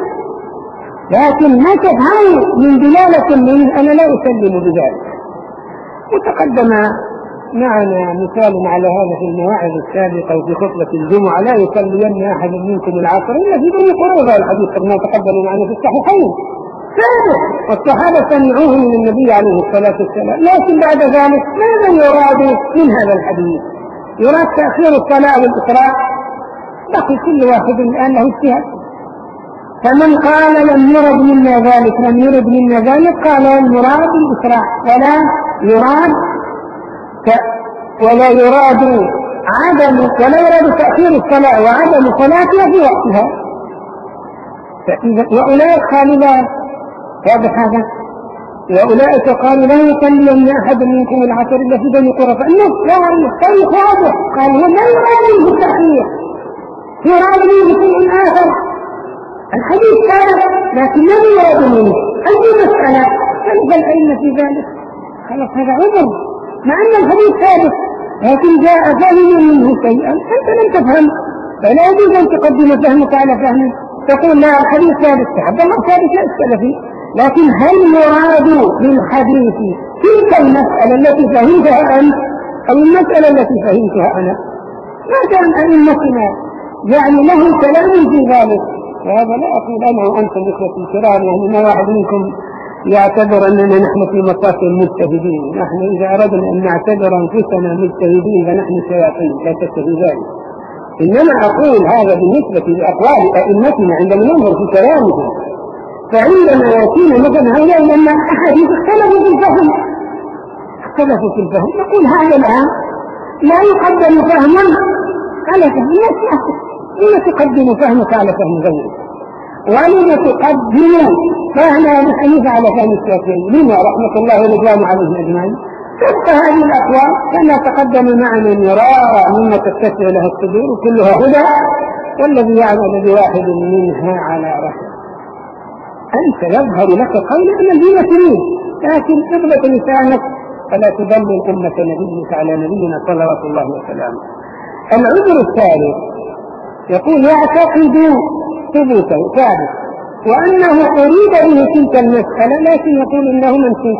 لكن ما تفهمه من دلالة منه أنا لا أسلم بذلك. وتقدم معنا مثال على هذا في المواعظ السابقة وفي خطبة الجمعة: لا يصلين أحد منكم العصر إلا في بني قريظة. الحديث كما تقدم معنا في الصحيحين ثابت، والصحابة سمعوه من النبي عليه الصلاة والسلام. لكن بعد ذلك ماذا يراد من هذا الحديث؟ يراد تأخير الصلاة والإسراء؟ بقي كل واحد الآن له اجتهاد. فمن قال لم يرد منا ذلك لم يرد منا ذلك قال المراد الإسراء، ولا يراد ت... ولا يراد عدم ولا يراد تأخير الصلاة وعدم صلاتها في وقتها. فإذا وأولئك قالوا لا، واضح هذا؟ وأولئك قالوا لا يصلين أحد منكم العصر إلا في بني قريظة. النص لا الطريق واضح، قال هو لا يراد منه التأخير، يراد منه شيء آخر. الحديث ثابت لكن لم يرد منه أي مسألة خلف العلم في ذلك. خلاص هذا عذر مع أن الحديث ثابت لكن جاء فهم منه شيئا أنت لم تفهم، فلا يجوز أن تقدم فهمك على فهمه. تقول لا الحديث ثابت عبد الله ثابت لا أسأل فيه، لكن هل يراد بالحديث تلك المسألة التي فهمتها أنت أو المسألة التي فهمتها أنا؟ ما كان أئمتنا يعني له كلام في ذلك. وهذا لا أقول أنا وأنتم إخوتي الكرام، يعني ما واحد منكم يعتبر أننا نحن في مصاف المجتهدين. نحن إذا أردنا أن نعتبر أنفسنا مجتهدين فنحن شياطين، لا تتخذ ذلك. إنما أقول هذا بالنسبة لأقوال أئمتنا عندما ننظر في كلامهم. فعندما يأتينا مثلا هؤلاء لما أحاديث اختلفوا في الفهم اختلفوا في الفهم نقول هذا الآن لا يقدم فهما على فهم نفسه، لما تقدم فهمك على فهم غيرك، ولما تقدم فهم أبي حنيفة على فهم الشافعي؟ لما رحمة الله ورضوانه عليهم أجمعين؟ تبقى هذه الأقوال كما تقدم معنا مرارا مما تتسع لها الصدور كلها هدى، والذي يعمل بواحد منها على رحمه. أنت يظهر لك قول أن الدين سليم، لكن اضبط لسانك فلا تضلل أمة نبيك على نبينا صلوات الله وسلامه. العذر الثالث يقول يعتقد ثبوته ثابت وأنه أريد به تلك المسألة، لكن يقول إنه منسوخ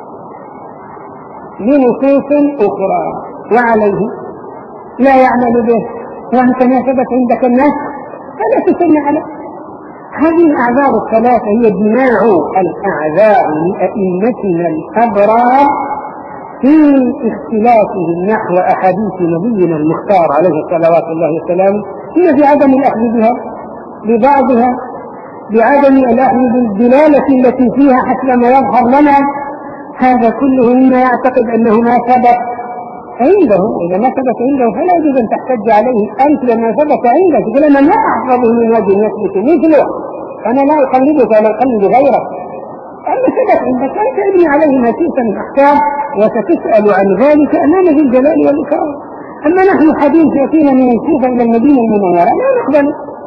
لنصوص أخرى وعليه لا يعمل به، وأنت ما ثبت عندك الناس فلا تسمى عليه. هذه الأعذار الثلاثة هي جماع الأعذار لأئمتنا الأبرار في اختلافهم نحو أحاديث نبينا المختار عليه صلوات الله وسلامه، هي بعدم الأخذ بها ببعضها، بعدم الأخذ بالدلالة التي فيها حسب ما يظهر لنا. هذا كله مما يعتقد أنه ما ثبت عنده. إذا ما ثبت عنده فلا يجوز أن تحتج عليه أنت لما ثبت عندك، تقول أنا ما أحفظه من وجه يثبت مثله، أنا لا أقلدك ولا أقلد غيرك. أما ثبت عندك أنت ابني عليه ما شئت من أحكام، وستسأل عن ذلك أمام ذي الجلال والإكرام. أما نحن حديث يأتينا من الكوفة إلى المدينة المنورة لا نقبل،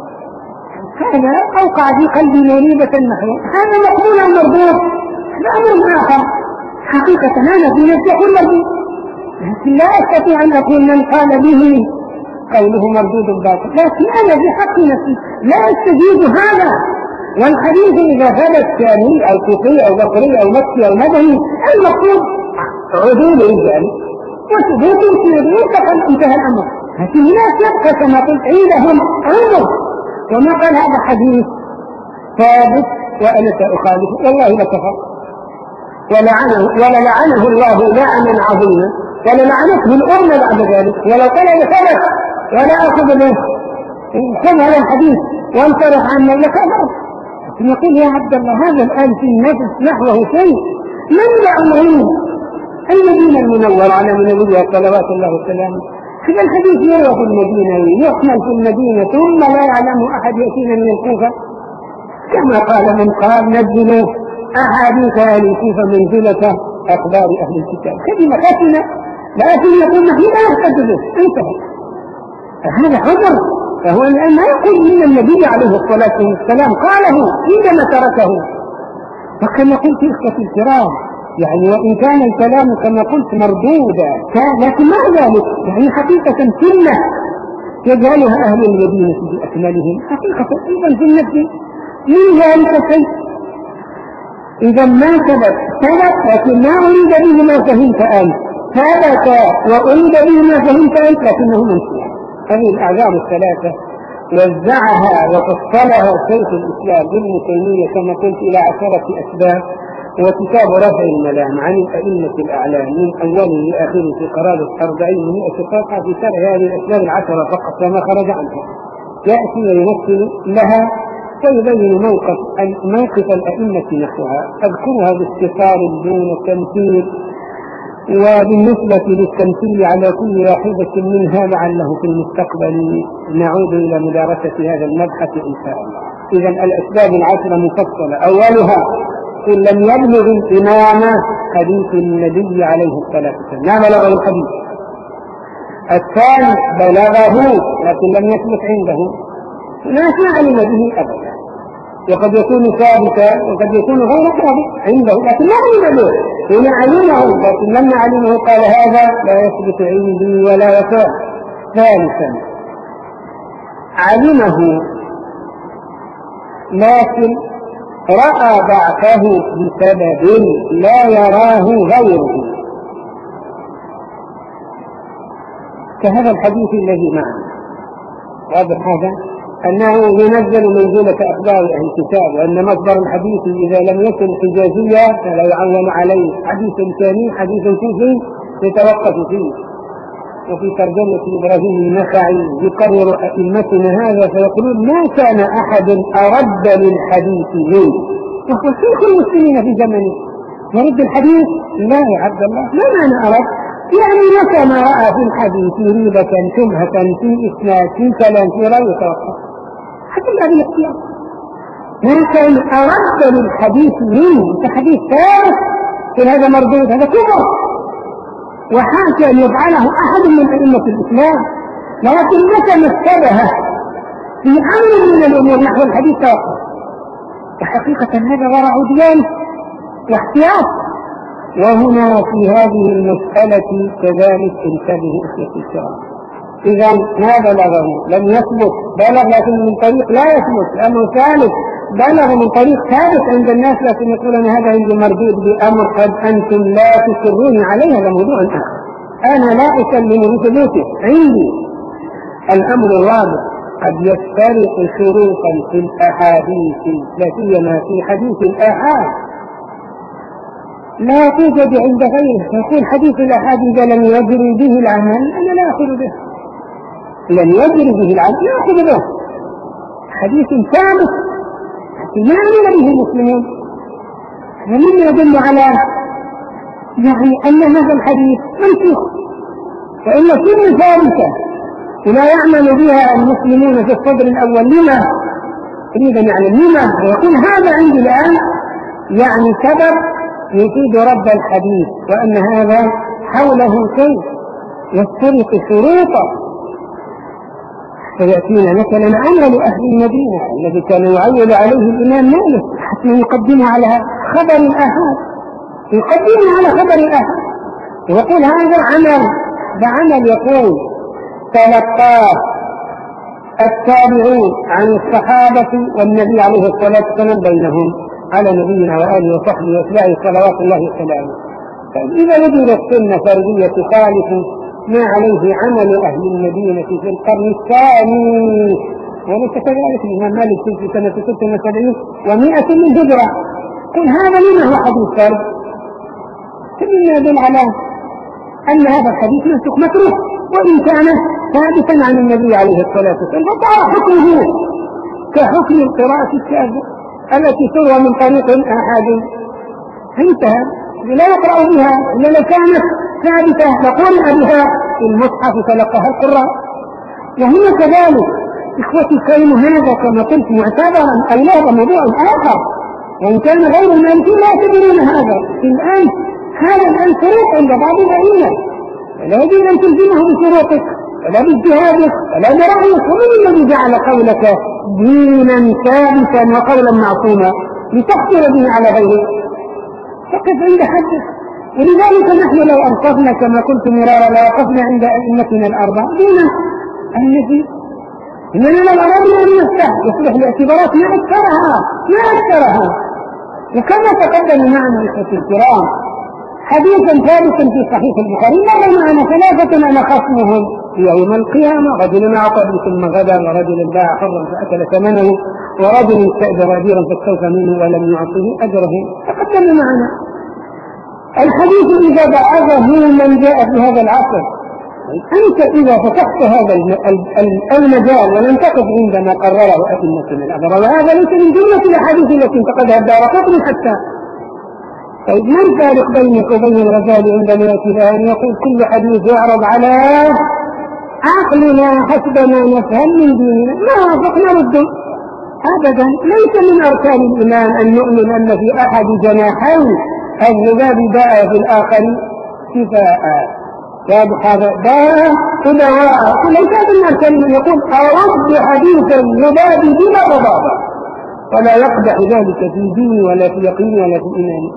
هذا أوقع في قلبي مريبة نحوه، هذا مقبول أو مردود، لا أمر آخر. حقيقة أنا في نفسي أقول مردود، لكن لا أستطيع أن أقول من قال به قوله مردود باطل، لكن أنا في حق نفسي لا أستجيب هذا. والحديث إذا ثبت شامي أو كوفي أو بصري أو مكي أو مدني المقصود عدول الرجال وثبوت السير انتهى الأمر. لكن الناس يبقى كما قلت عندهم أمر، وما قال هذا حديث ثابت وأنا سأخالفه والله لكفر ولعنه ولعنه الله لعنا عظيما ولعنته الأمة بعد ذلك. ولو قال لثبت ولا أخذ به خذ هذا الحديث وانصرف عنه لكفر. لكن يقول يا عبد الله هذا الآن في النفس نحوه شيء من يأمرون المدينة المنورة على من نبيها صلوات الله وسلامه. هذا الحديث يروى في المدينة يحمل في المدينة ثم لا يعلم أحد يأتينا من الكوفة، كما قال من قال نزلوا أحاديث أهل الكوفة منزلة أخبار أهل الكتاب. كلمة خشنة لكن يقول نحن لا نحتج به انتهى. هذا عذر، فهو الآن ما يقول من النبي عليه الصلاة والسلام قاله عندما تركه. فكما قلت إخوتي الكرام يعني وإن كان الكلام كما قلت مردودا لكن مع ذلك يعني حقيقة سنة يجعلها أهل المدينة بأكملهم حقيقة أيضا في النفس من ذلك شيء. إذا ما ثبت ثبت لكن ما أريد به ما فهمت أنت، ثبت وأريد به ما فهمت أنت لكنه منسوخ. هذه الأعذار الثلاثة وزعها وفصلها شيخ الإسلام ابن تيمية كما قلت إلى عشرة أسباب، وكتاب رفع الملام عن الأئمة الأعلام من أوله لآخره في قرابة أربعين ومئة صفحة في شرح هذه الأسباب العشرة فقط وما خرج عنها، يأتي ويمثل لها ويبين موقف موقف الأئمة نحوها. أذكرها باختصار دون تمثيل، وبالنسبة للتمثيل على كل واحدة منها لعله في المستقبل نعود إلى مدارسة هذا المبحث إن شاء الله. إذن الأسباب العشرة مفصلة. أولها إن لم يبلغ الإمام حديث النبي عليه الصلاة والسلام ما بلغه الحديث. الثاني بلغه لكن لم يثبت عنده لا علم به أبدا، وقد يكون ثابتا وقد يكون غير ثابت عنده لكن لا علم به، هنا علمه لكن لما علمه قال هذا لا يثبت عندي ولا يصح. ثالثا علمه لكن رأى ضعفه بسبب لا يراه غيره، كهذا الحديث الذي معنا. واضح هذا أنه ينزل منزلة أخبار أهل الكتاب، وأن مصدر الحديث إذا لم يكن حجازيا فلا يعول عليه، حديث ثاني حديث كوفي يتوقف فيه. وفي ترجمة إبراهيم النخعي يقرر أئمتنا هذا فيقولون ما كان أحد أرد للحديث منه، وهو شيخ المسلمين في زمنه يرد الحديث. لا يا عبد الله ما معنى أرد؟ يعني متى ما رأى في الحديث ريبة شبهة في إسناد في كلام في رأي توقف حتى هذا الاختيار. ما كان أرد للحديث منه، حديث ثالث في هذا مردود، هذا كفر. وحاشا أن يفعله أحد من أئمة الإسلام، لكن متى ما اشتبه في أمر من الأمور نحو الحديث توقف. وحقيقة هذا ورع ديانة واحتياط. وهنا في هذه المسألة كذلك انتبهوا أخوتي الكرام. إذا ما بلغه لم يثبت، بلغ لكن من طريق لا يثبت. الأمر الثالث بلغ من طريق ثابت عند الناس لكن يقولون هذا عندي مردود بأمر قد أنتم لا تقرون عليه، هذا موضوع آخر أنا لا أسلم بثبوته عندي. الأمر الرابع قد يفترق شروطا في الأحاديث، لا سيما في حديث الآحاد لا توجد عند غيره. يقول حديث الآحاد إذا لم يجري به العمل أنا لا أخذ به، لم يجري به العمل لا أخذ به. حديث ثابت ما عمل به المسلمون، ومن يدل على يعني أن هذا الحديث منسوخ، وإن كل ثابتة ولا يعمل بها المسلمون في الصدر الأول. لما؟ يريد أن يعلم لما، ويقول هذا عندي الآن يعني سبب يفيد رد الحديث، وأن هذا حوله كيف يفترق شروطا. فيأتينا مثلا عمل أهل المدينة الذي كان يعول عليه الإمام مالك حتى يقدمه على خبر الآحاد، يقدمه على خبر الآحاد ويقول هذا عمل بعمل يقول تلقاه التابعون عن الصحابة والنبي عليه الصلاة والسلام بينهم على نبينا وآله وصحبه وأتباعه صلوات الله وسلامه. فإذا وجدت سنة فردية تخالف ما عليه عمل أهل المدينة في القرن الثاني، وليس كذلك الإمام مالك في سنة ست وسبعين ومائة من هجرة، قل هذا لما هو حديث فرد؟ كلنا يدل على أن هذا الحديث منسوخ متروك وإن كان ثابتا عن النبي عليه الصلاة والسلام، فصار حكمه كحكم القراءة الشاذة التي تروى من طريق أحد انتهى لا يقرأ بها إلا لو كانت ثابتة لقرأ بها في المصحف تلقاها القراء. وهنا كذلك إخوتي الكريم هذا كما قلت معتبرا أو لا موضوع آخر، وإن كان غير المالكين لا يعتبرون هذا الآن. هذا الآن شروط عند بعض الأئمة فلا يجب أن تلزمه بشروطك ولا باجتهادك ولا برأيك. ومن الذي جعل قولك دينا ثابتا وقولا معصوما لتحصل به على غيرك؟ فقف عند حدك. ولذلك نحن لو أنصفنا كما قلت مرارا لا وقفنا عند أئمتنا الأربعة دون النبي، إننا لو أردنا أن نفتح يصلح لاعتبارات ما أكثرها ما أكثرها. وكما تقدم معنا إخوتي الكرام حديثا ثابتا في صحيح البخاري مر معنا ثلاثة أنا خصمهم يوم القيامة: رجل أعطى ثم غدا، ورجل باع حرا فأكل ثمنه، ورجل استأجر أجيرا فاستوفى منه ولم يعطه أجره. تقدم معنا الحديث إذا بعثه من جاء في هذا العصر. أنت إذا فتحت هذا المجال ولم تقف عندما قرره أئمتنا الأبرار، وهذا ليس من جملة الأحاديث التي انتقدها الدارقطني حتى. طيب ما الفارق بينك وبين الغزالي عندما يأتي أن يقول كل حديث يعرض على عقلنا حسب ما نفهم من ديننا ما وافقنا رده؟ أبدا. ليس من أركان الإيمان أن نؤمن أن في أحد جناحين الذباب داء في الآخر شفاء. واضح هذا؟ داء ودواء. وليس من أركان يقول أرد حديث الذباب بلا رضابة، ولا يقدح ذلك في ديني ولا في يقيني ولا في إيماني.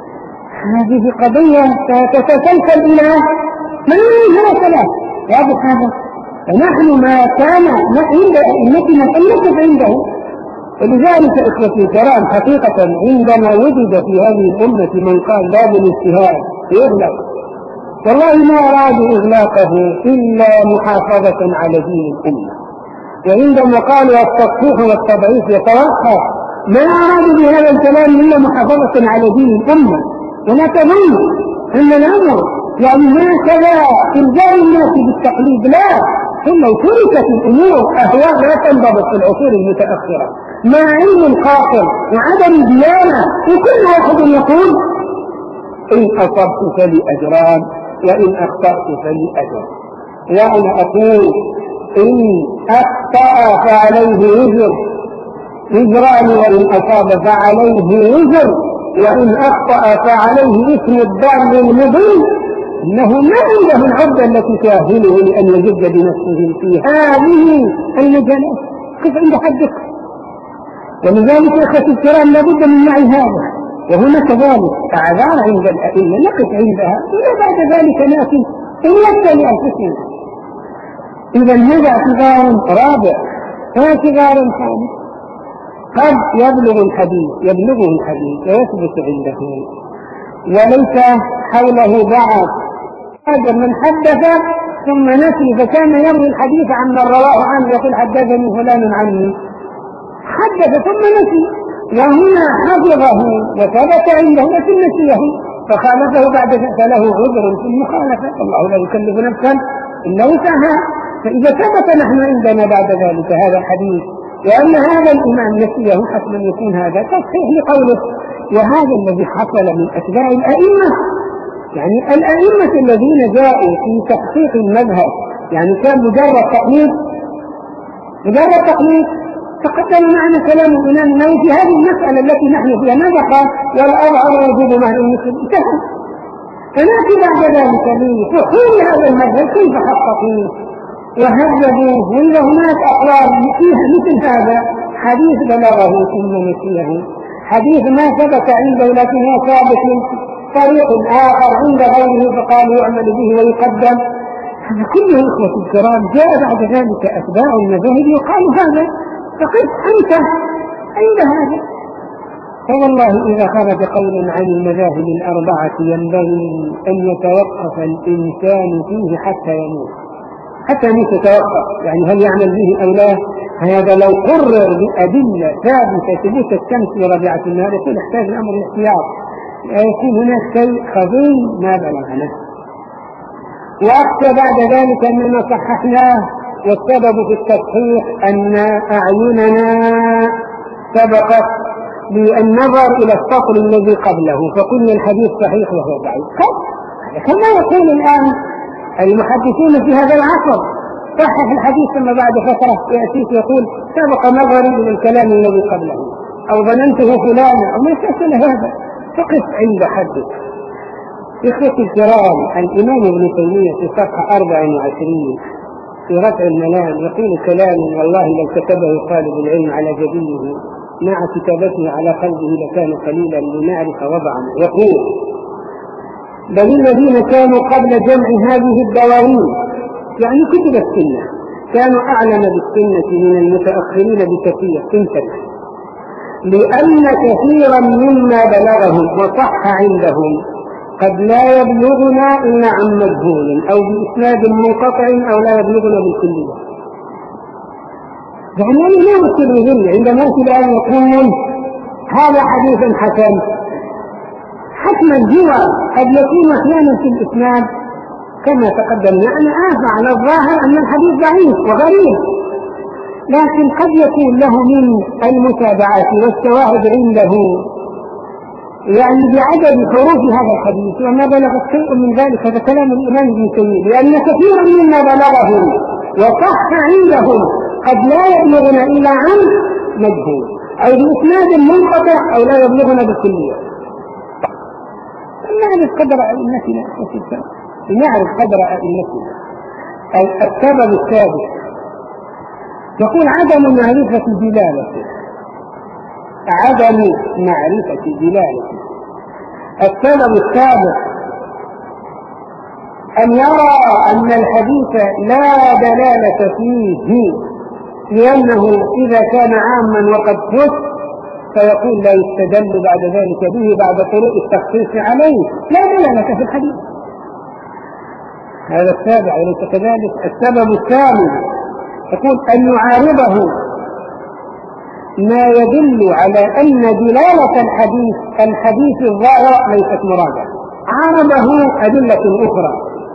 هذه قضية تتسلسل إلى من هو ثلاث. واضح هذا؟ فنحن ما كان عند أئمتنا فلنقف عنده. ولذلك إخوتي الكرام حقيقة عندما وجد في هذه الأمة من قال باب الاجتهاد يغلق، والله ما أرادوا إغلاقه إلا محافظة على دين الأمة. وعندما قالوا التصحيح والتضعيف يتوقف ما أرادوا بهذا الكلام إلا محافظة على دين الأمة. ولا تظن أن الأمر يعني هكذا إلزام الناس بالتقليد، لا. ثم تركت الأمور أهواء لا تنضبط في العصور المتأخرة مع علم قاصر وعدم ديانة، وكل واحد يقول إن أصبت فلي أجران وإن أخطأت فلي أجر. وأنا أقول إن أخطأ فعليه وزر وزران، وإن أصاب فعليه وزر، وإن أخطأ فعليه اسم الضال المضل أنه ما عنده العدة التي تؤهله لأن يجد بنفسه في هذه المجالات. كيف عند حدك؟ ولذلك يا أخوتي الكرام لابد من معي هذا. وهنا كذلك أعذار عند الأئمة نقف عندها، وبعد ذلك نأتي إن يبقى لأنفسنا. إذا هذا اعتبار رابع. اعتبار ثاني، قد يبلغ الحديث يبلغه الحديث ويثبت عنده وليس حوله بعض. هذا من حدث ثم نسي، فكان يروي الحديث عن من رواه عنه يقول حدثني فلان عني، حدث ثم نسي، وهنا حفظه وثبت عنده لكن نسيه فخالفه بعد فله عذر في المخالفة. الله لا يكلف نفسا إلا وسعها. فإذا ثبت نحن عندنا بعد ذلك هذا الحديث وأن هذا الإمام نسيه حتما يكون هذا تصحيح لقوله. وهذا الذي حصل من أتباع الأئمة، يعني الأئمة الذين جاءوا في تحقيق المذهب، يعني كان مجرد تقليد مجرد تقليد تقدم معنا كلام الإمام النووي في هذه المسألة التي نحن فيها. ماذا قال؟ والأظهر وجوب مهر المسلم. انتهى. فنأتي بعد ذلك لفحول هذا المذهب كيف حققوه وهذبوه. وإذا هناك أقوال فيها مثل هذا حديث بلغه ثم نسيه، حديث ما ثبت عنده لكنه ثابت من طريق آخر عند غيره فقالوا يعمل به ويقدم. هذا كله إخوة الكرام جاء بعد ذلك أتباع المذاهب يقال هذا فقد أنت عند هذا. فوالله إذا خرج قول عن المذاهب الأربعة ينبغي أن يتوقف الإنسان فيه حتى يموت، حتى يموت يتوقف. يعني هل يعمل به أو لا؟ هذا لو قرر بأدلة ثابتة ثبوت الشمس وربيعة النهار يكون يحتاج الأمر الاحتياط، يكون هناك شيء خفي ما بلغنا. وأخشى بعد ذلك أننا صححناه، والسبب في التصحيح أن أعيننا سبقت بالنظر إلى السطر الذي قبله فقلنا الحديث صحيح وهو ضعيف. كما يقول الآن المحدثون في هذا العصر، صحح الحديث ثم بعد فترة يأتيك يقول سبق نظري إلى الكلام الذي قبله أو ظننته فلانا أو ما يشكل هذا. فقف عند حدث. إخوتي الكرام، الإمام ابن تيمية في صفحة أربع وعشرين في رفع الملام يقول كلام والله لو كتبه طالب العلم على جبينه مع كتابته على قلبه لكان قليلا لنعرف وضعه. يقول بل الذين كانوا قبل جمع هذه الدواوين، يعني كتب السنة، كانوا أعلم بالسنة من المتأخرين بكثير انتبه، لأن كثيرا مما بلغهم وصح عندهم قد لا يبلغنا إلا عن مجهول أو بإسناد منقطع أو لا يبلغنا بالكلية. يعني الإمام الترمذي عندما الآن يقول هذا حديث حسن، حتما هو قد يكون أحيانا في الإسناد كما تقدم يعني آفة على الظاهر أن الحديث ضعيف وغريب، لكن قد يكون له من المتابعات والشواهد عنده يعني بعدد حروف هذا الحديث وما بلغ شيء من ذلك. هذا كلام الإمام ابن تيمية، لأن كثيرا مما بلغهم وصح عندهم قد لا يبلغنا إلا عن مجهول أو بإسناد منقطع أو لا يبلغنا بالكلية. نعرف قدر أئمتنا نعرف قدر أئمتنا. السبب السادس يقول عدم معرفة دلالته، عدم معرفة دلالته. السبب السابع أن يرى أن الحديث لا دلالة فيه، لأنه إذا كان عاما وقد فت فيقول لا يستدل بعد ذلك به بعد طرق التخصيص عليه، لا دلالة في الحديث. هذا السابع وليس كذلك. السبب الثامن يقول أن يعارضه ما يدل على أن دلالة الحديث الحديث الظاهر ليست مرادة، عارضه أدلة أخرى.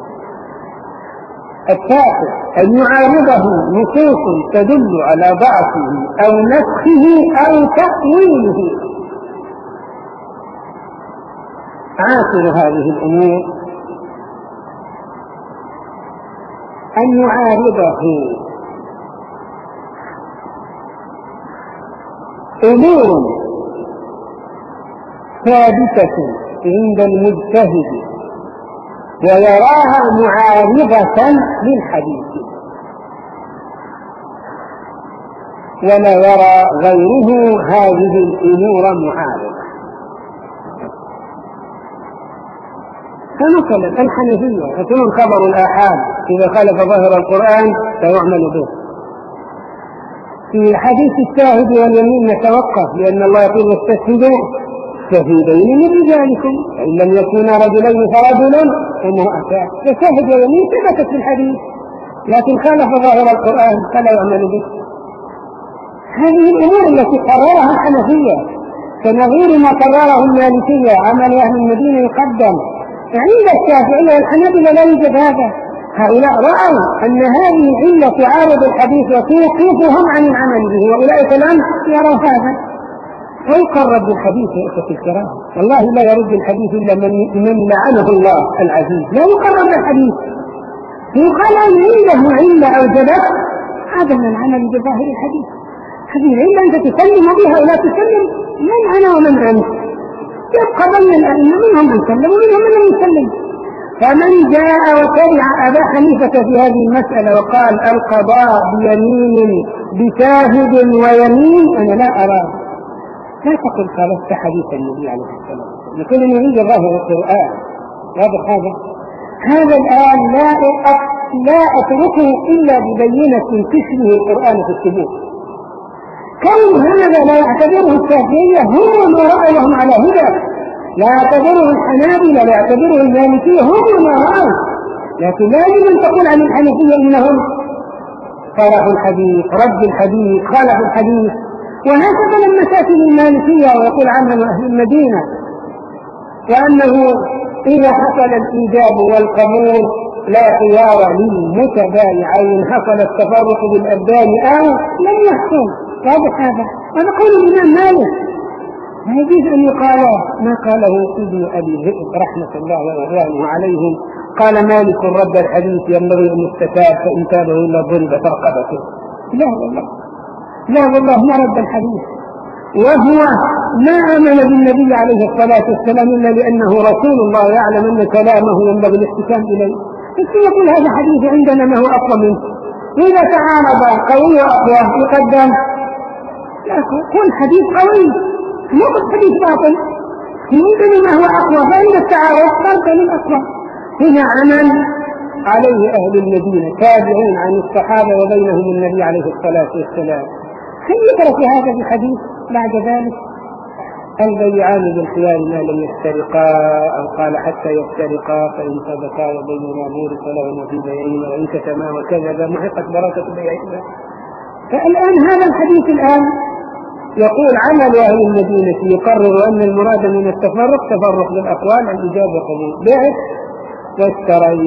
التاسع أن يعارضه نصوص تدل على ضعفه أو نسخه أو تأويله. عاقل هذه الأمور أن يعارضه أمور ثابتة عند المجتهد ويراها معارضة للحديث، ولا يرى غيره هذه الأمور معارضة. فمثلا الحنفية يقولون خبر الآحاد إذا خالف ظاهر القرآن فيعمل به. في حديث الشاهد واليمين نتوقف، لأن الله يقول واستشهدوا شهيدين من رجالكم فإن لم يكونا رجلين فرجل وامرأتان، فشاهد واليمين ثبتت في الحديث لكن خالف ظاهر القرآن فلا يعمل به. هذه الأمور التي قررها الحنفية كنظير ما قرره المالكية عمل أهل المدينة يقدم. عند الشافعية والحنابلة لا يوجد هذا. هؤلاء رأوا أن هذه العلة تعارض الحديث وتوقفهم عن العمل به، وأولئك لم يروا هذا. فيقرب بالحديث يا أخوة الكرام، والله لا يرد الحديث إلا من, من لعنه الله العزيز. لا يقرب بالحديث، يقال أن عنده علة أوجدت هذا من العمل بظاهر الحديث. هذه العلة أنت تسلم بها ولا تسلم، من أنا ومن أنت، يبقى بين الأئمة منهم من سلم ومنهم من لم يسلم. فمن جاء وتبع أبا حنيفة في هذه المسألة وقال القضاء بيمين بشاهد ويمين، أنا لا أرى، لا تقل خالفت حديث النبي عليه الصلاة والسلام، لكل النبي ظاهر القرآن. واضح هذا؟ هذا الآن لا لا أتركه إلا ببينة تشبه القرآن في الثبوت. كون هذا لا يعتبره الشافعية هم رأيهم على هدى، لا يعتبره الحنابلة، لا يعتبره المالكية، هم ما رأوا. لكن لا يجب أن تقول عن الحنفية إنهم صرفوا الحديث، رد الحديث، خالفوا الحديث. وهكذا لما تأتي المالكية ويقول عنهم أهل المدينة وأنه إذا حصل الإيجاب والقبول لا خيار للمتبايعين، حصل التفرق بالأبدان أو لم يحصل. واضح هذا؟ هذا قول الإمام مالك، لا يجوز أن يقال ما قاله ابن أبي ذئب رحمة الله ورضوانه عليهم. قال مالك رد الحديث ينبغي أن يستتاب، فإن تابه إلا ضربت رقبته. لا والله، لا والله ما رد الحديث، وهو ما آمن بالنبي عليه الصلاة والسلام إلا لأنه رسول الله يعلم أن كلامه ينبغي الاحتكام إليه. بس يقول هذا حديث عندنا ما هو أقوى منه، إذا تعارض قوي وأقوى يقدم. لا كل حديث قوي مو حديث باطل، يمكن ما هو أقوى، فإن التعارض فرق للأقوى. هنا عمل عليه أهل المدينة تابعون عن الصحابة وبينهم النبي عليه الصلاة والسلام. هل يترك هذا الحديث بعد ذلك؟ البيعان بالخيار ما لم يفترقا، أو قال حتى يفترقا، فإن صدقا وبينما بورك لهما في بيعهما، وإن كتما وكذبا محقت بركة بيعهما. فالآن هذا الحديث الآن يقول عمل أهل المدينة يقرر أن المراد من التفرق تفرق بالأقوال عن إجابة وقبول. بعت واشتريت،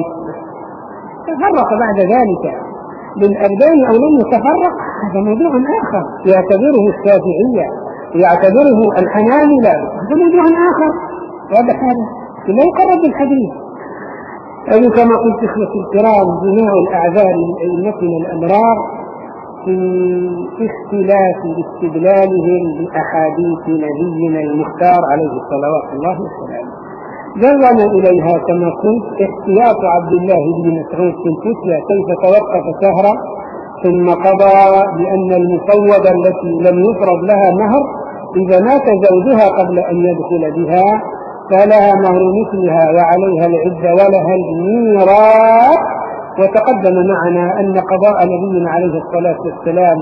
تفرق بعد ذلك بالأبدان أو لم يتفرق، هذا موضوع آخر يعتبره الشافعية، يعتبره الحنابلة، هذا موضوع آخر. واضح هذا؟ لا يقرب الحديث. أي كما قلت إخوة الكرام، جميع الأعذار لأئمتنا الأبرار في اختلاف استدلالهم بأحاديث نبينا المختار عليه الصلوات الله وسلامه. جرنا إليها كما قلت احتياط عبد الله بن مسعود في الفتية كيف توقف شهرا ثم قضى بأن المفوضة التي لم يفرض لها مهر إذا مات زوجها قبل أن يدخل بها فلها مهر مثلها وعليها العدة ولها الميراث. وتقدم معنا أن قضاء نبينا عليه الصلاة والسلام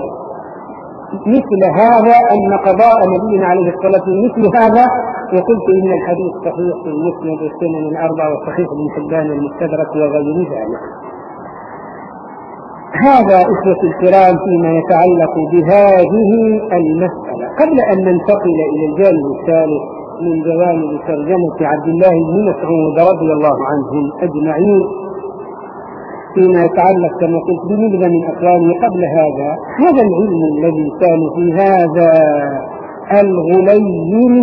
مثل هذا، أن قضاء نبينا عليه الصلاة والسلام مثل هذا. وقلت إن الحديث صحيح في المسند والسنن الأربعة وصحيح ابن حبان المستدرك وغير ذلك. هذا إخوة الكرام فيما يتعلق بهذه المسألة. قبل أن ننتقل إلى الجانب الثالث من جوانب ترجمة عبد الله بن مسعود رضي الله عنهم أجمعين فيما يتعلق كما قلت بملغى من أقوامه، قبل هذا هذا العلم الذي كان في هذا الغليم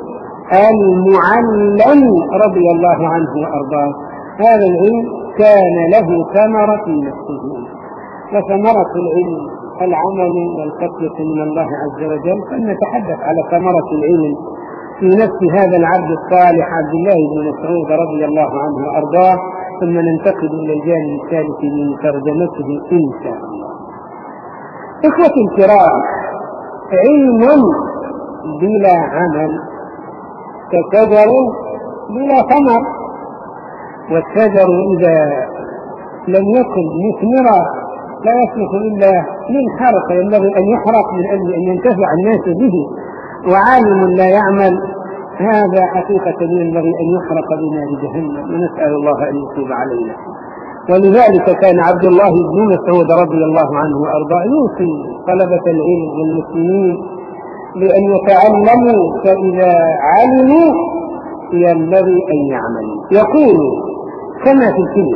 المعلم رضي الله عنه وأرضاه، هذا العلم كان له ثمرة في نفسه، وثمرة العلم العمل والقسوة من الله عز وجل. فلنتحدث على ثمرة العلم في نفس هذا العبد الصالح عبد الله بن مسعود رضي الله عنه وأرضاه ثم ننتقل إلى الجانب الثالث من ترجمته إن شاء الله. إخوتي الكرام، علم بلا عمل كشجر بلا ثمر، والشجر إذا لم يكن مثمرا لا يصلح إلا للحرق، ينبغي أن يحرق من أجل أن ينتفع الناس به. وعالم لا يعمل هذا حقيقة ينبغي أن يحرق بنار جهنم، ونسأل الله أن يتوب علينا. ولذلك كان عبد الله بن مسعود رضي الله عنه وأرضاه يوصي طلبة العلم والمسلمين بأن يتعلموا، فإذا علموا ينبغي أن يعملوا. يقول كما في الكلية: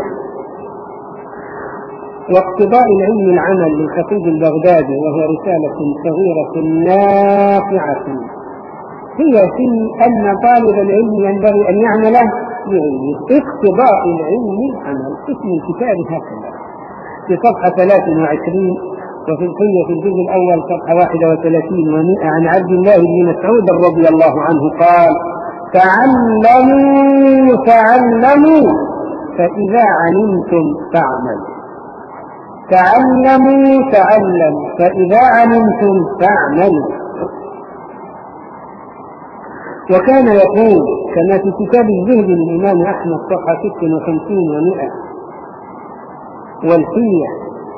واقتضاء العلم العمل للخطيب البغدادي، وهو رسالة صغيرة نافعة، هي في أن طالب العلم ينبغي أن يعمل بعلمه. اقتضاء العلم العمل اسم الكتاب هكذا في صفحة ثلاث وعشرين، وفي الحية في الجزء الأول صفحة واحد وثلاثين ومئة، عن عبد الله بن مسعود رضي الله عنه قال: تعلموا تعلموا فإذا علمتم فاعملوا. تعلموا تعلموا فإذا علمتم فاعملوا. وكان يقول كما في كتاب الزهد للإمام أحمد صفحة ست وخمسين ومئة والحية: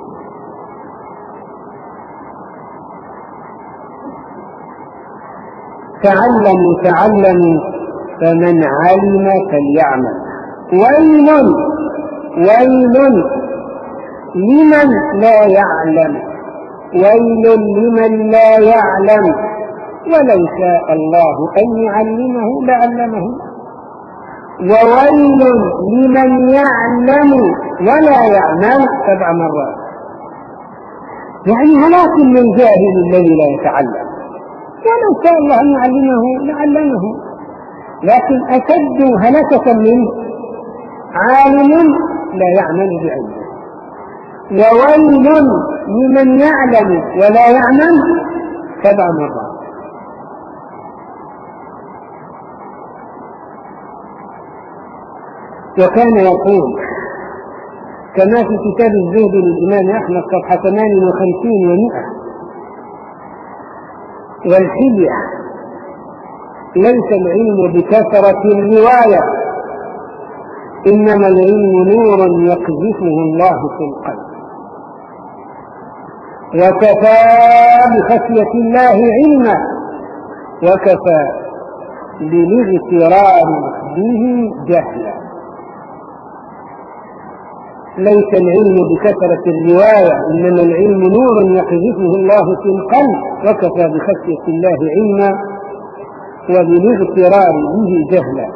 تعلموا تعلموا فمن علم فليعمل. ويل ويل لمن لا يعلم، ويل لمن لا يعلم، ولو شاء الله أن يعلمه لعلمه. وويل لمن يعلم ولا يعمل سبع مرات. يعني هلاك من جاهل الذي لا يتعلم، ولو شاء الله أن يعلمه لعلمه، لكن أشد هلكة منه عالم لا يعمل بعلمه. وويل لمن يعلم ولا يعمل سبع مرات. وكان يقول كما في كتاب الزهد للإمام أحمد صفحة ثمان وخمسين ومئة والحلية: ليس العلم بكثرة الرواية، إنما العلم نور يقذفه الله في القلب. وكفى بخشية الله علما، وكفى بالاغترار به جهلا. ليس العلم بكثرة الرواية، إنما العلم نور يقذفه الله في القلب، وكفى بخشية الله علما وبالاغترار به جهلا.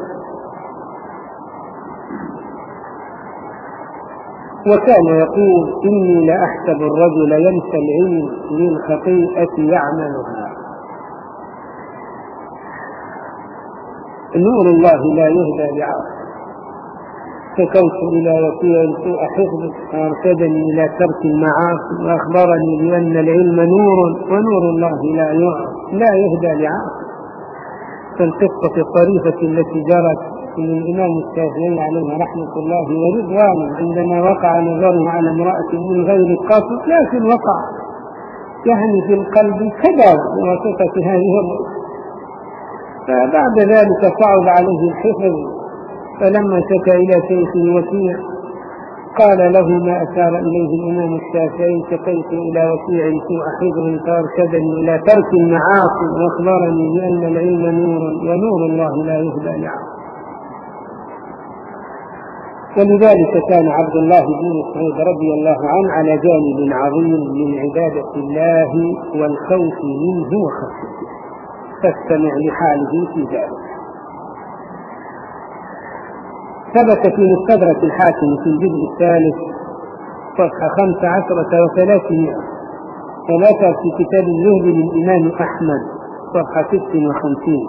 وكان يقول: إني لأحسب الرجل ينسى العلم للخطيئة يعملها. نور الله لا يهدى لعاصي. شكوت إلى وكيل سوء حفظ فارشدني إلى ترك المعاصي، وأخبرني بأن العلم نور، ونور الله لا لا يهدى لعاصي. فالقصة الطريفة التي جرت من الإمام الشافعي عليه رحمة الله ورضوانه عندما وقع نظره على امرأة من غير قصد، لكن وقع يعني في القلب كذا بواسطة هذه الرؤية. فبعد ذلك صعب عليه الحفظ، فلما شكى إلى شيخه وكيع قال له ما أشار إليه الإمام الشافعي: شكيت إلى وكيع سوء حفظ فارشدني إلى ترك المعاصي، وأخبرني بأن العلم نور، ونور الله لا يهدى لعاصي. ولذلك كان عبد الله بن مسعود رضي الله عنه على جانب عظيم من عبادة الله والخوف منه وخشيته، فاستمع لحاله في ذلك. ثبت في مستدرك الحاكم في الجزء الثالث صفحة خمس عشرة وثلاثمائة، ثلاثة في كتاب الزهد للإمام أحمد صفحة ست وخمسين،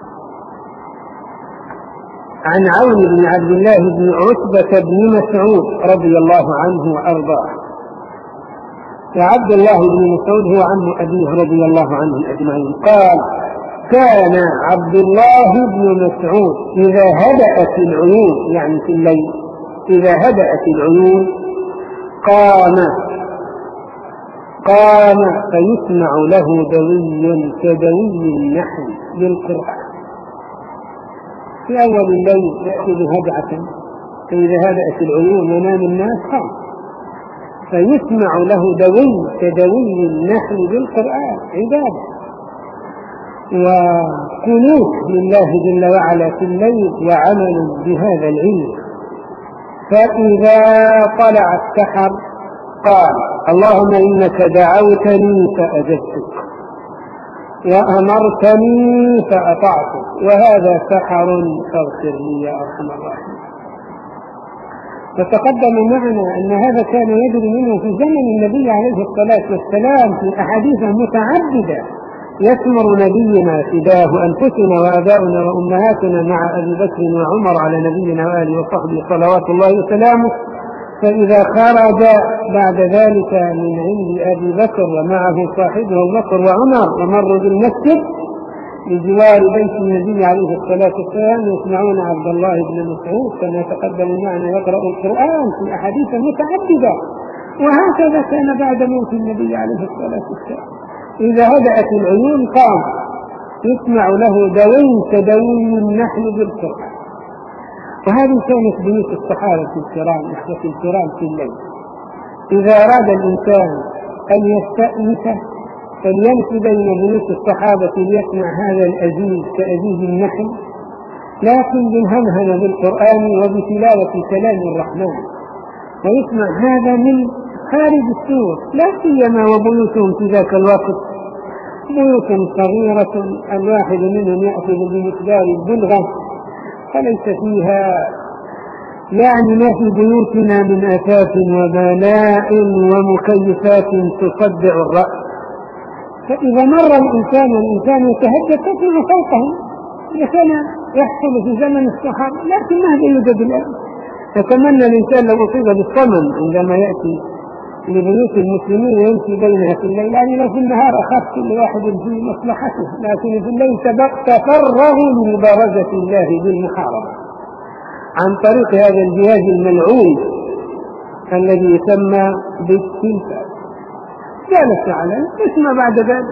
عن عون بن عبد الله بن عتبة بن مسعود رضي الله عنه وأرضاه. وعبد الله بن مسعود هو عم أبيه رضي الله عنهم أجمعين. قال: كان عبد الله بن مسعود إذا هدأت العيون، يعني في الليل، إذا هدأت العيون قام قام فيسمع له دوي كدوي النحل للقرآن. في أول الليل يأخذ هدعة، فإذا هدأت العيون ونام الناس قام فيسمع له دوي كدوي النحل للقرآن، عبادة وقنوت لله جل وعلا في الليل وعمل بهذا العلم. فإذا طلع السحر قال اللهم إنك دعوتني فأجبتك وأمرتني فأطعتك وهذا سحر فاغفر لي يا أرحم الراحمين. وتقدم معنا أن هذا كان يجري منه في زمن النبي عليه الصلاة والسلام في أحاديث متعددة يثمر نبينا فداه أنفسنا وآباؤنا وأمهاتنا مع أبي بكر وعمر على نبينا وآله وصحبه صلوات الله وسلامه. فإذا خرج بعد ذلك من عند أبي بكر ومعه صاحبه بكر وعمر ومروا بالمسجد بجوار بيت النبي عليه الصلاة والسلام يسمعون عبد الله بن مسعود كما تقدم معنا يقرأ القرآن في أحاديث متعددة. وهكذا كان بعد موت النبي عليه الصلاة والسلام إذا هدأت العيون قام يسمع له دوي كدوي النحل بالقرآن. وهذه كانت بيوت الصحابة الكرام إخوة الكرام في الليل. إذا أراد الإنسان أن يستأنس فليمشي بين بيوت الصحابة ليسمع هذا الأزيز كأزيز النحل، لكن بالهمهمة بالقرآن وبتلاوة كلام الرحمن، ويسمع هذا من خارج السور، لا سيما وبيوتهم في ذاك الوقت بيوت صغيرة الواحد منهم يأخذ بمقدار البلغة فليس فيها يعني ما في بيوتنا من أثاث وبلاء ومكيفات تصدع الرأس. فإذا مر الإنسان والإنسان يتهجد تسمع صوته. إذا كان يحصل في زمن الصحابة لكن ماذا يوجد الآن؟ يتمنى الإنسان لو أصيب بالصمم عندما يأتي لبيوت المسلمين ويمشي بينها في الليل، يعني لو في النهار أخذ كل واحد في مصلحته، لكن في الليل تفرغوا لمبارزة الله بالمحاربة عن طريق هذا الجهاز الملعون الذي يسمى بالتلفاز. جالس على اسمع بعد ذلك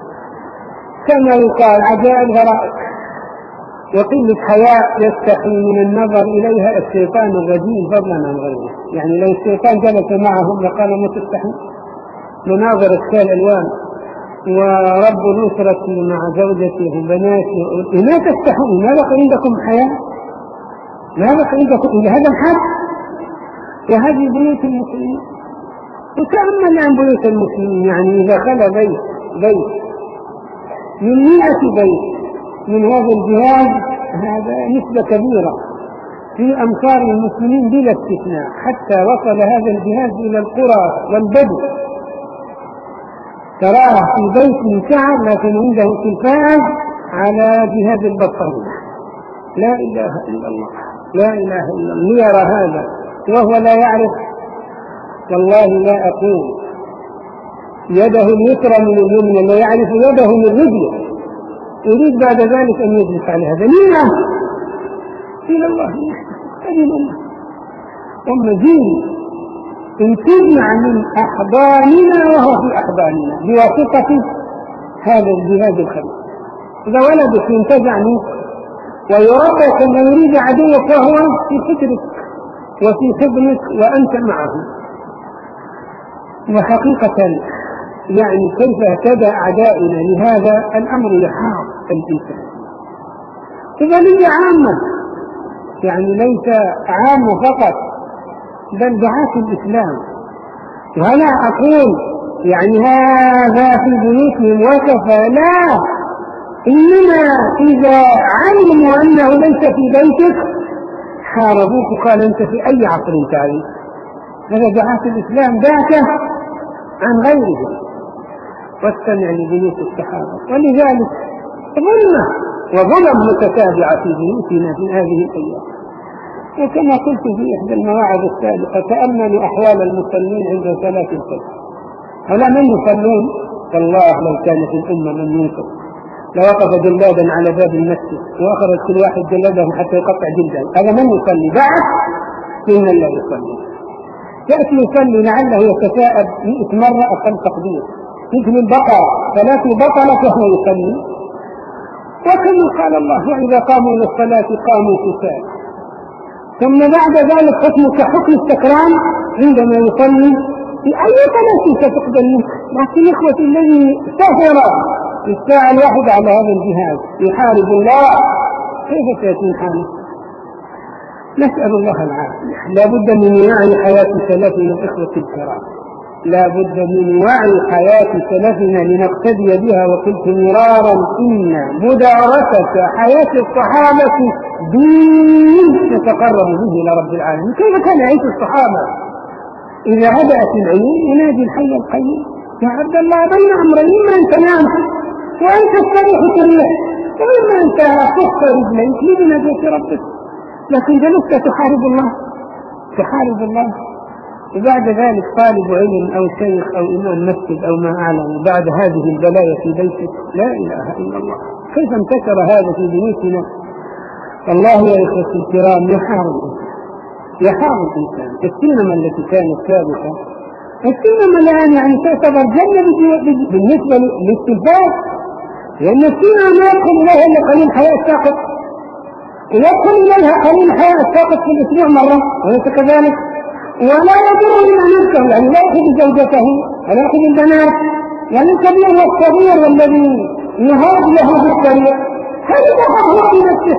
كما يقال عجائب غرائب وقلة حياء يستحي من النظر إليها الشيطان الرجيم فضلا عن غيره. يعني لو الشيطان جلس معهم لقال ما تستحي مناظر اشكال الوان ورب الأسرة مع زوجته وبناته ما تستحون، ما بقى عندكم حياء، ما بقى عندكم إلا هذا الحد. وهذه بيوت المسلمين. وتأمل عن بيوت المسلمين، يعني إذا خلى بيت بيت من مئة بيت من هذا الجهاز هذا نسبة كبيرة في أمصار المسلمين بلا استثناء، حتى وصل هذا الجهاز إلى القرى والبدو. تراه في بيت شعر لكن عنده تلفاز على جهاز البطارية. لا إله إلا الله، لا إله إلا الله. ليرى هذا وهو لا يعرف، والله لا أقول يده اليسرى من اليمنى، لا يعرف يده من رجله، يريد بعد ذلك أن يجلس على هذا. ليه؟ إلى الله هذه الأمة أمة دين انتزع من أحضاننا وهو في أحضاننا بواسطة هذا الجهاز الخبيث. إذا ولدك ينتزع منك ويربى كما يريد عدوك وهو في فكرك وفي خدمك وأنت معه. وحقيقة يعني كيف اهتدى أعدائنا لهذا الأمر يحاط الإنسان. إذا هي عامة، يعني ليس عامة فقط بل دعاة الإسلام. ولا أقول يعني هذا في بيوتهم وكفى، لا، إنما إذا علموا أنه ليس في بيتك حاربوك وقال أنت في أي عصر تعيش. هذا دعاة الإسلام ذاك عن غيره. واستمع لبيوت الصحابة. ولذلك ظلمة وظلم متتابعة في بيوتنا في هذه الأيام. وكما قلت في إحدى المواعظ السابقة تأملوا أحوال المصلين عند صلاة الفجر. هؤلاء من يصلون؟ والله لو كان في الأمة من ينصر لوقف جلادا على باب المسجد وأخرج كل واحد جلده حتى يقطع جلده. هذا من يصلي بعد ممن لا يصلي، يأتي يصلي لعله يتثاءب مئة مرة أقل تقدير، مثل البقرة ثلاث بطلة وهو يصلي. وكما قال الله وإذا قاموا للصلاة قاموا كسالى. ثم بعد ذلك حكم كحكم السكران عندما يصلي بأي ثلاث ستقبل منه. لكن إخوة الذي سافر في الساعة الواحدة على هذا الجهاز يحارب الله، كيف سيكون حاله؟ نسأل الله العافية. لا بد من وعي حياة سلفنا الإخوة الكرام، لا بد من وعي حياة سلفنا لنقتدي بها. وقلت مرارا إن مدارسة حياة الصحابة دين نتقرب به إلى رب العالمين. كيف كان يعيش الصحابة؟ إذا هدأت العيون ينادي الحي القيوم يا عبد الله بين أمرين، إما أن تنام وأنت تستريح تريح، وإما أن تخفى رجليك لنجاة ربك، لكن جلست تحارب الله تحارب الله. وبعد ذلك طالب علم أو شيخ أو إمام مسجد أو ما أعلم بعد هذه البلايا في بيته، لا إله إلا الله. كيف انتشر هذا في بيوتنا؟ الله يا إخوة الكرام يحارب يحارب الإنسان. السينما التي كانت سابقة، السينما الآن يعني تعتبر جنة بالنسبة للتلفاز، لأن السينما ما يدخل إليها إلا قليل حياة ساقط، ويدخل إليها قليل حياة ساقط في الأسبوع مرة، وليس كذلك. ولا يضر إلا نفسه، يعني لا يأخذ زوجته ولا يأخذ البنات ولا الكبير والصغير والذي يهاب له بالطريق، هذا هو في نفسه.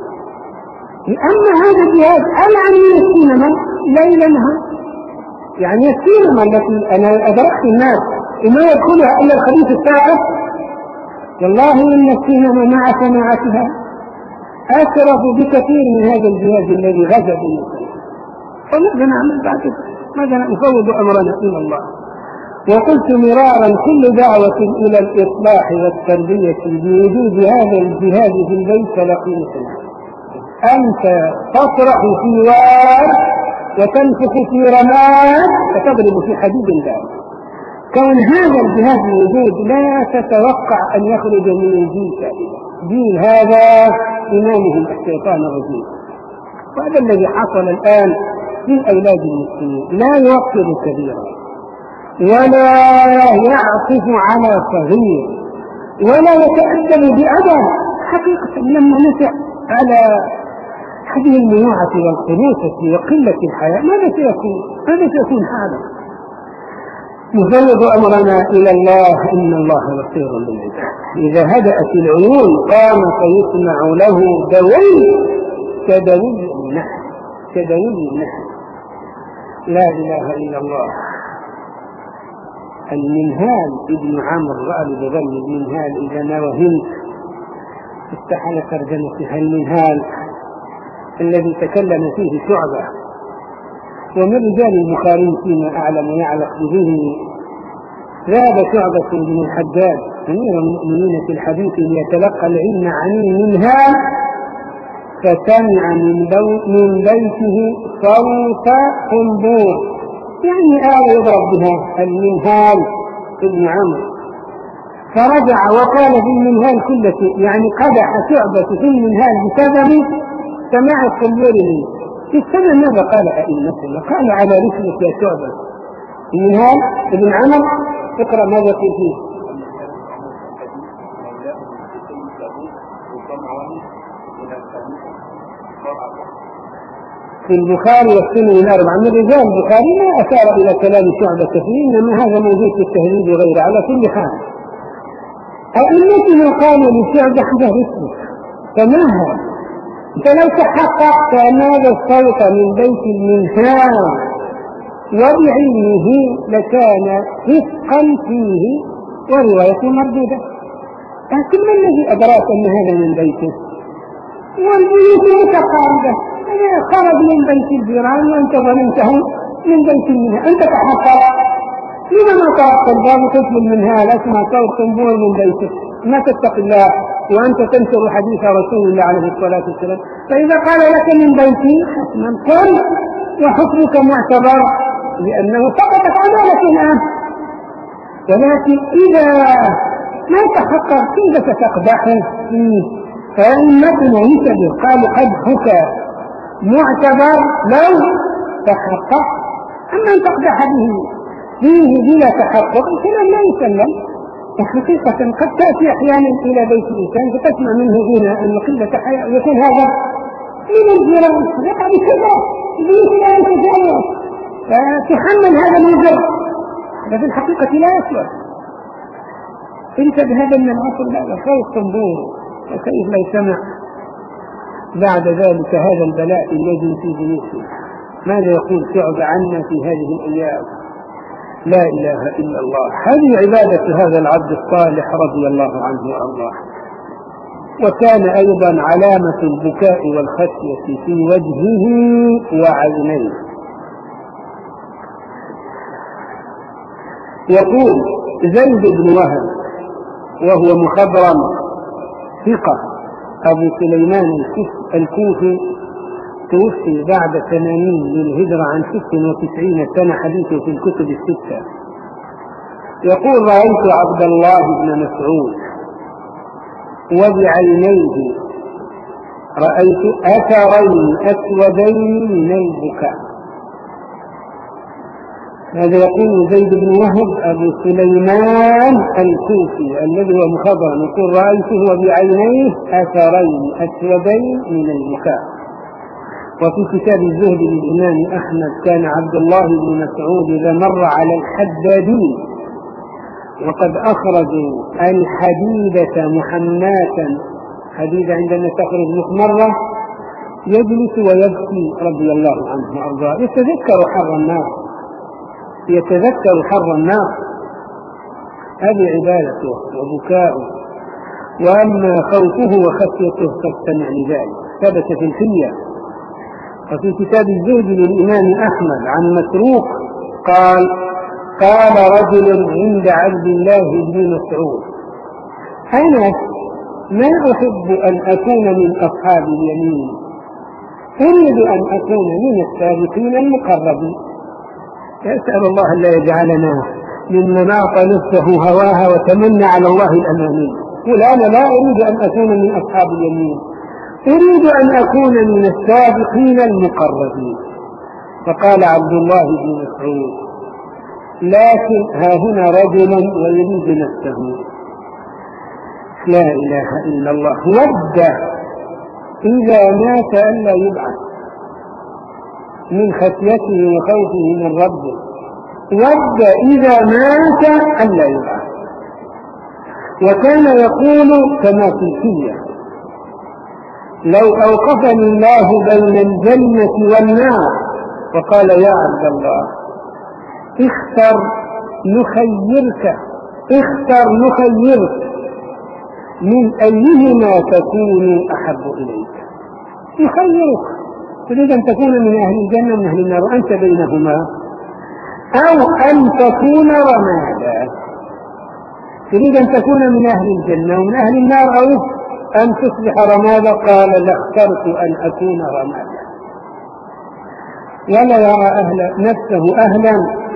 أما هذا الجهاز ألعن من السينما ليلا نهار. يعني السينما التي أنا أدركت الناس وما يدخلها إلا الخبيث الساقط، والله إن السينما مع سماعتها أشرف بكثير من هذا الجهاز الذي غزا بالنسبة. فماذا نعمل بعد؟ ماذا نفوض أمرنا إلى الله؟ وقلت مرارا كل دعوة إلى الإصلاح والتربية بوجود هذا الجهاز في البيت لقيمة. أنت تصرخ في وار وتنفخ في رماد وتضرب في حديد الله. كون هذا الجهاز موجود لا تتوقع أن يخرج من الجيل جيل هذا إمامه الشيطان الرجيم. وهذا الذي حصل الآن في أولاد المسلمين، لا يوقر كبيرا ولا يعطف على صغير ولا يتأدب بأدب. حقيقة لما نسع على هذه المناعة والخلوصة وقلة الحياة ماذا سيكون؟ ماذا سيكون حاله؟ نفوض أمرنا إلى الله، إن الله بصير بالعباد. إذا هدأت العيون قام فيسمع له دوي كدوي النحل كدوي النحل. لا إله إلا الله. المنهال ابن عمرو رأى بظل المنهال إذا ما وهمت استحل ترجمتها. المنهال الذي تكلم فيه شعبة، ومن رجال البخاري فيما أعلم ويعلق به. ذهب شعبة بن الحجاج أمير المؤمنين في الحديث ليتلقى العلم عن المنهال، فسمع من بيته صوت قنبور، يعني آل يضرب بها المنهال ابن عمرو، فرجع وقال في المنهال كل شيء، يعني قدح شعبة في المنهال بسبب سماع القنبور منه. في السنة ماذا قال أئمتنا؟ قال على رسلك يا شعبة. المنهال ابن عمرو اقرأ ماذا قيل فيه. في البخاري والسنن الأربعة من رجال البخاري ما أشار إلى كلام شعبة فيه، إنما هذا موجود في التهذيب وغيره. على كل حال أئمتنا قالوا لشعبة هذا رسلك، فما هو؟ فلو تحققت أن هذا الصوت من بيت المنهال وبعلمه لكان فسقا فيه ورواية مردودة. لكن ما الذي أدراك أن هذا من بيته؟ والبيوت متقاربة، خرج من بيت الجيران وأنت ظننته من بيت المنهال. أنت تحقق لما ما طرقت الباب وتدخل المنهال أسمع صوت قنبور من بيته؟ ما تتقي الله وأنت تنشر حديث رسول الله عليه الصلاة والسلام. فإذا قال لك من بيتي حسنا قل وحكمك معتبر لأنه سقطت عدالة الآن. ولكن إذا ما تحقق كيف ستقدحه فيه؟ فإنكم ينتبه قالوا قدحك معتبر لو تحقق. أما أن تقدح به فيه بلا تحقق الكلام لا يسلم. وحقيقة قد تأتي أحيانا إلى بيت الإنسان فتسمع منه غنى أن قلة حياء، يكون هذا من الجيران يقع بكذا بيت لا يتجاوز فتحمل هذا الوزر، لكن الحقيقة لا يصلح. انت بهذا من العصر لا خير طنبور وكيف لا سمع بعد ذلك هذا البلاء الذي في بيوتنا. ماذا يقول شعب عنا في هذه الأيام؟ لا إله إلا الله. هذه عبادة هذا العبد الصالح رضي الله عنه وأرضاه. وكان أيضا علامة البكاء والخشية في وجهه وعينيه. يقول زيد بن وهب وهو مخضرم ثقة أبو سليمان الكوفي توفي بعد ثمانين للهجرة عن ست وتسعين سنة، حديثه في الكتب الستة. يقول رأيت عبد الله بن مسعود وبعينيه رأيت أثرين أسودين من البكاء. هذا يقول زيد بن وهب أبو سليمان الكوفي الذي هو مخضرم، يقول رأيته وبعينيه أثرين أسودين من البكاء. وفي كتاب الزهد للإمام أحمد كان عبد الله بن مسعود إذا مر على الحدادين وقد أخرجوا الحديدة محناة، حديدة عندما تخرج مخمرة يجلس ويبكي رضي الله عنه وأرضاه، يتذكر حر النار يتذكر حر النار. هذه عبادته وبكاؤه. وأما خوفه وخشيته فاستمع لذلك ثبت في الحلية. وفي كتاب الزهد للإمام أحمد عن مسروق قال قال رجل عند عبد الله بن مسعود أنا ما أحب أن أكون من أصحاب اليمين، أريد أن أكون من السابقين المقربين. يسأل الله أن لا يجعلنا ممن أعطى نفسه هواها وتمنى على الله الأماني. قل أنا لا أريد أن أكون من أصحاب اليمين، أريد أن أكون من السابقين المقربين. فقال عبد الله بن مسعود لكن ها هنا رجل ويريد نفسه. لا إله إلا الله. ود إذا مات ألا يبعث من خشيته وخوفه من ربه، ود إذا مات ألا يبعث. وكان يقول كما في الحلية لو أوقفني الله بين الجنة والنار فقال يا عبد الله اختر نخيرك اختر نخيرك من أيهما تكون أحب إليك. يخيرك، تريد أن تكون من أهل الجنة من أهل النار وأنت بينهما، أو أن تكون رمادا. تريد أن تكون من أهل الجنة ومن أهل النار أو أن تصبح رمادا. قال لا، اخترت أن أكون رمادا. ولا يرى أهل نفسه أهلا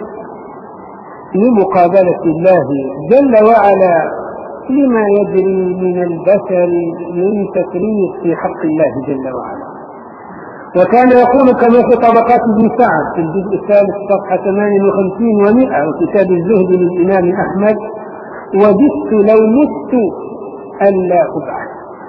لمقابلة الله جل وعلا لما يجري من البشر من تكليف في حق الله جل وعلا. وكان يقول كما في طبقات ابن سعد في الجزء الثالث صفحة ثمانية وخمسين ومئة وكتاب الزهد للإمام أحمد وددت لو مت ألا أبعث.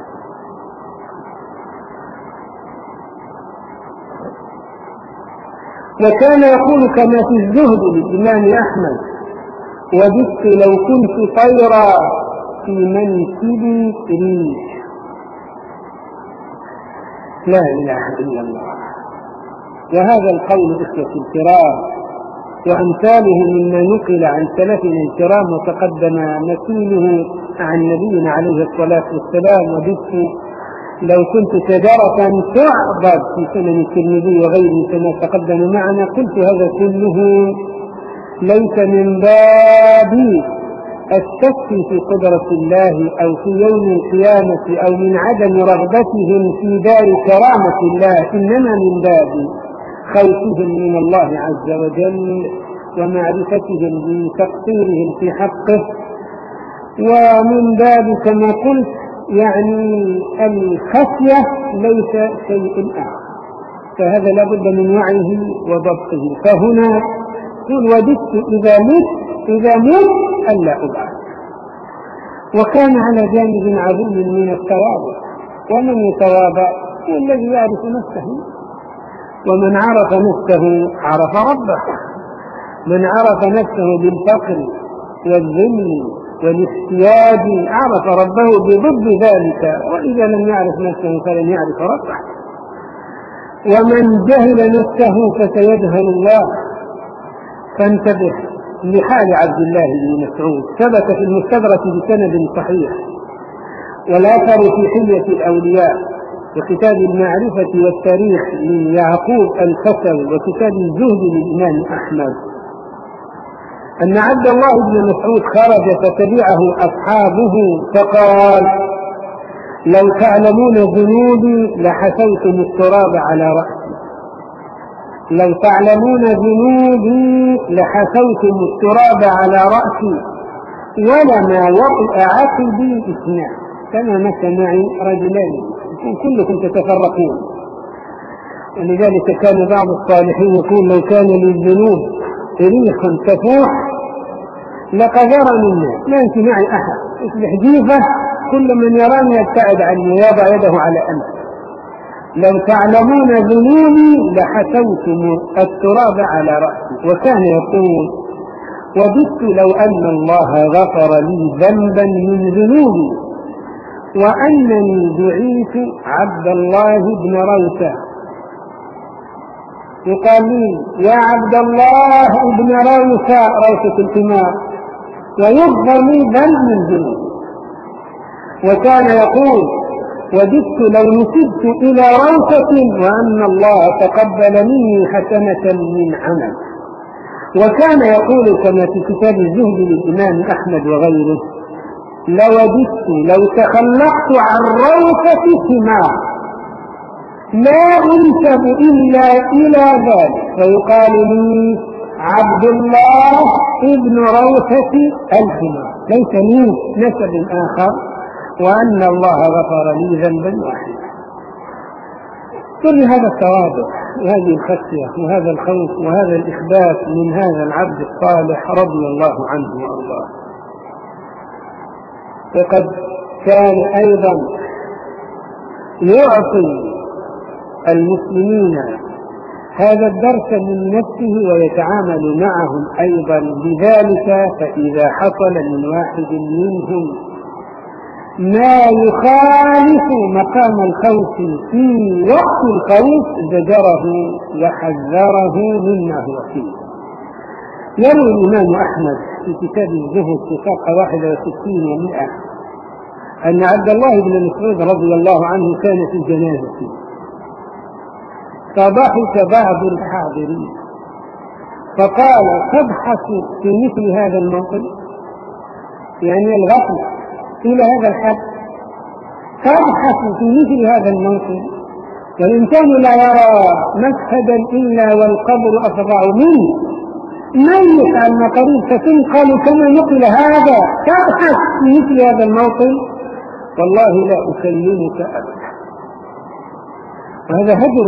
وكان يقول كما في الزهد للإمام أحمد وددت لو كنت طيرا في منسبي ريش. لا إله إلا الله. وهذا القول إخوة الكرام وأمثاله مما نقل عن سلفنا الكرام وتقدم مثيله عن نبينا عليه الصلاة والسلام. وددت لو كنت شجرة تعبد في سنن الترمذي وغيره كما تقدم معنا. قلت هذا كله ليس من باب الشك في قدرة الله أو في يوم القيامة أو من عدم رغبتهم في دار كرامة الله، إنما من باب خوفهم من الله عز وجل ومعرفتهم بتقصيرهم في حقه، ومن باب كما قلت يعني الخشية ليس شيء آخر. فهذا لابد من وعيه وضبطه. فهنا يقول وددت إذا مت إذا مت ألا أبعث. وكان على جانب عظيم من التواضع، ومن يتواضع هو الذي يعرف نفسه، ومن عرف نفسه عرف ربه. من عرف نفسه بالفقر والذل والاحتياج عرف ربه بضد ذلك، وإذا لم يعرف نفسه فلن يعرف ربه. ومن جهل نفسه فسيجهل الله. فانتبه لحال عبد الله بن مسعود، ثبت في المستدرك بسند صحيح، والأثر في حلية الأولياء وكتاب المعرفة والتاريخ ليعقوب الفسوي وكتاب الزهد للإمام أحمد، أن عبد الله بن مسعود خرج فتبعه أصحابه فقال: لو تعلمون ذنوبي لحسوتم التراب على رأسي. لو تعلمون ذنوبي لحسوتم التراب على رأسي ولما وطئ عقبي اثنان. كما مشى معي رجلان كلكم تتفرقون. ولذلك كان بعض الصالحين يقول: لو كان للذنوب ريح تفوح لقذرني الناس، لا يمشي معي أحد، يصبح جيفة، كل من يراني يبتعد عني ويضع يده على أنفه. لو تعلمون ذنوبي لحسوتم التراب على رأسي. وكان يقول: وددت لو أن الله غفر لي ذنبا من ذنوبي وأنني دعيت عبد الله بن روثة. يقال لي: يا عبد الله بن روثة، روثة الحمار، ويغفر لي ذنب من ذنوبي. وكان يقول: وددت لو نسبت إلى روثة وأن الله تقبل مني حسنة من عمل. وكان يقول كما في كتاب الزهد للإمام أحمد وغيره: لوددت لو تخلقت عن روثة حمار لا أنسب إلا إلى ذلك، فيقال لي: عبد الله ابن روثة الحمار، ليس لي نسب آخر، وأن الله غفر لي ذنبا واحدا. كل هذا التواضع وهذه الخشية وهذا الخوف وهذا الإخبات من هذا العبد الصالح رضي الله عنه وأرضاه. وقد كان أيضا يعطي المسلمين هذا الدرس من نفسه ويتعامل معهم أيضا بذلك. فإذا حصل من واحد منهم ما يخالف مقام الخوف في وقت الخوف زجره وحذره مما هو فيه. يروي الإمام أحمد في كتاب الزهد في صفحة واحدة وستين ومئة أن عبد الله بن مسعود رضي الله عنه كان في جنازة، فضحك بعض الحاضرين فقال: تضحك في مثل هذا الموقف؟ يعني الغفلة إلى هذا الحد، تضحك في مثل هذا الموقف؟ والإنسان لا يرى مشهدا إلا والقبر أفظع منه، ميت على المقارير فتنقل كما نقل هذا، تضحك في مثل هذا الموقف؟ والله لا أكلمك أبدا. وهذا هجر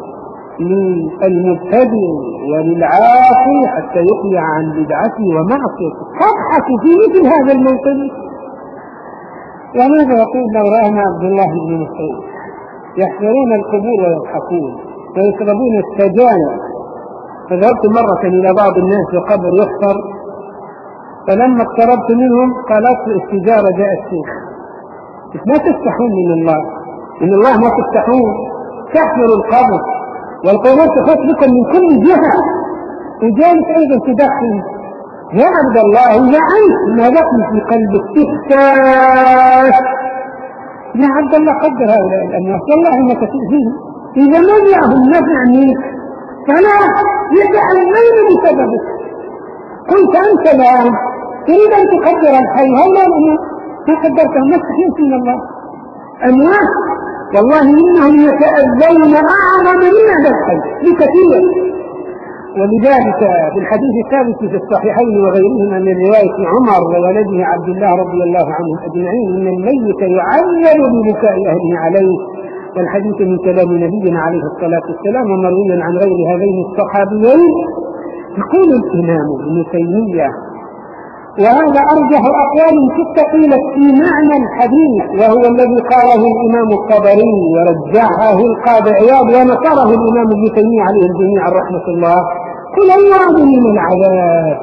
للمبتدئ وللعاصي حتى يقلع عن بدعته ومعصيته. تضحك في مثل هذا الموقف؟ وماذا يقول لو رأى عبد الله بن مسعود يحفرون القبور ويضحكون ويشربون السجاير؟ فذهبت مرة إلى بعض الناس وقبر يحفر، فلما اقتربت منهم قالت السجارة جاء الشيخ: ما تستحون من الله، من الله ما تستحون، تحفر القبر والقبور تخط بكم من كل جهة، وجالس أيضا تدخل. يا عبد الله إذا أنت ما لكم في قلبك إحساس، يا عبد الله قدر هؤلاء الأموات والله إنك تؤذيهم، إذا منعهم نفع منك فلا يتعلمون بسببك. قلت أنت الآن تريد أن تقدر الحي، هلا ما قدرتهم، ما استحيت من الله. أموات والله إنهم يتأذون أعظم من هذا الحي بكثير. ولذلك في الحديث الثابت في الصحيحين وغيرهما من رواية عمر وولده عبد الله رضي الله عنهم أجمعين: إن الميت يعذب ببكاء أهله عليه الحديث من كلام نبينا عليه الصلاة والسلام ومروي عن غير هذين الصحابيين. يقول الإمام ابن تيمية وهذا أرجح أقوال ستة قيلت في معنى الحديث، وهو الذي قاله الإمام الطبري ورجحه القاضي عياض ونصره الإمام ابن تيمية عليه الجميع رحمة الله. قل المراد من العذاب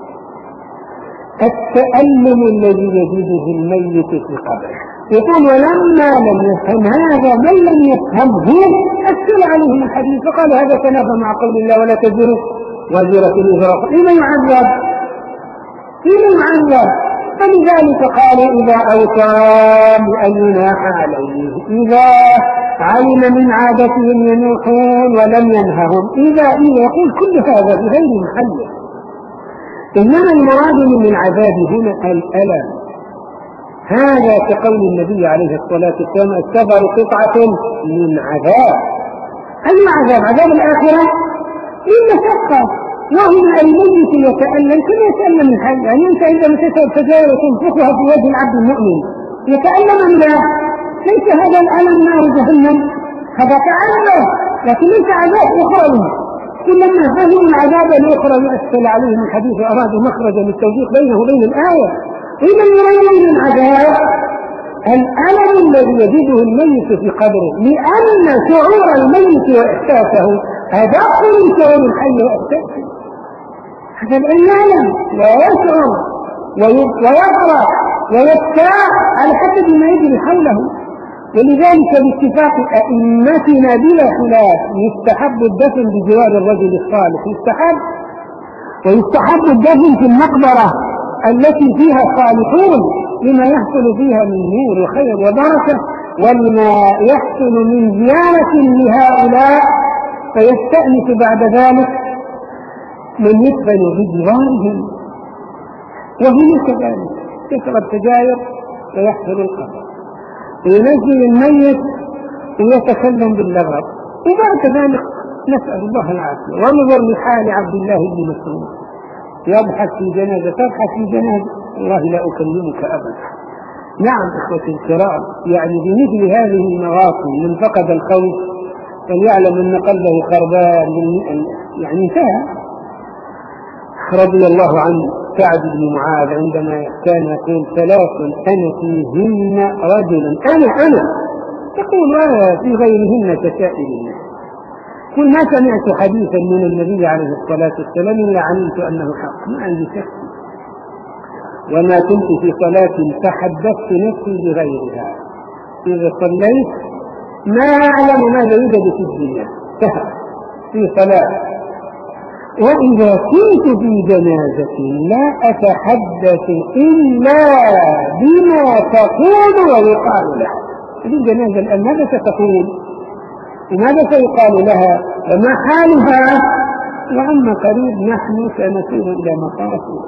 التألم الذي يجده الميت في قبره. يقول ولما لم يفهم هذا من لم يفهمه أشكل عليهم الحديث فقال هذا تنافى مع قول الله ولا تزر وزرة وزر أخرى. لمن يعذب؟ لمن يعذب؟ فلذلك قال إذا أوصى بأن يناح عليه، إذا علم من عادتهم ينوحون ولم ينههم، إذا إذا يقول كل هذا بغير محل. إنما المراد من العذاب هنا الألم. هذا كقول النبي عليه الصلاة والسلام السفر قطعة من عذاب. أي عذاب؟ عذاب الآخرة للمشقة، وهنا الميت يتألم كما يتألم الحي. يعني أنت إذا مشيت السجاير وتنفخها في وجه العبد المؤمن يتألم أم لا؟ ليس هذا الألم نار جهنم، هذا تألم لكن ليس عذاب أخرى. كلما فهموا العذاب الأخرى يؤثر عليهم الحديث وأرادوا مخرجا للتوفيق بينه وبين الآية. إذا المراد من العذاب الألم الذي يجده الميت في قبره، لأن شعور الميت وإحساسه أدق من شعور الحي وإحساسه. هذا الألم لا يشعر ويفرح ويبتاع على حسب ما يجري حوله. ولذلك باتفاق أئمتنا بلا خلاف يستحب الدفن بجوار الرجل الصالح، يستحب، ويستحب الدفن في المقبرة التي فيها صالحون لما يحصل فيها من نور وخير وبركة، ولما يحصل من زيارة لهؤلاء فيستأنس بعد ذلك من يدفن بجوارهم. وهنا كذلك يشرب سجاير ويحصل القبر، وينزل الميت ويتكلم باللغط، وبعد ذلك نسأل الله العافية. ونظر لحال عبد الله بن مسعود يبحث في جنازة، تبحث في جنازة، والله لا أكلمك أبدا. نعم إخوتي الكرام، يعني بمثل هذه المواطن من فقد الخوف فليعلم أن قلبه خربان، يعني انتهى. رضي الله عنه سعد بن معاذ عندما كان يقول ثلاث أنا فيهن رجلا، أنا أنا يقول ولا في غيرهن كسائر الناس. قل ما سمعت حديثا من النبي عليه الصلاة والسلام إلا علمت أنه حق، ما عندي شك، وما كنت في صلاة فحدثت نفسي بغيرها. إذا صليت ما أعلم ماذا يوجد في الدنيا في صلاة، وإذا كنت في جنازة لا أتحدث إلا بما تقول ويقال لها. في الجنازة الآن ماذا ستقول وماذا سيقال لها وما حالها؟ وعما قريب نحن سنسير إلى مقاصد.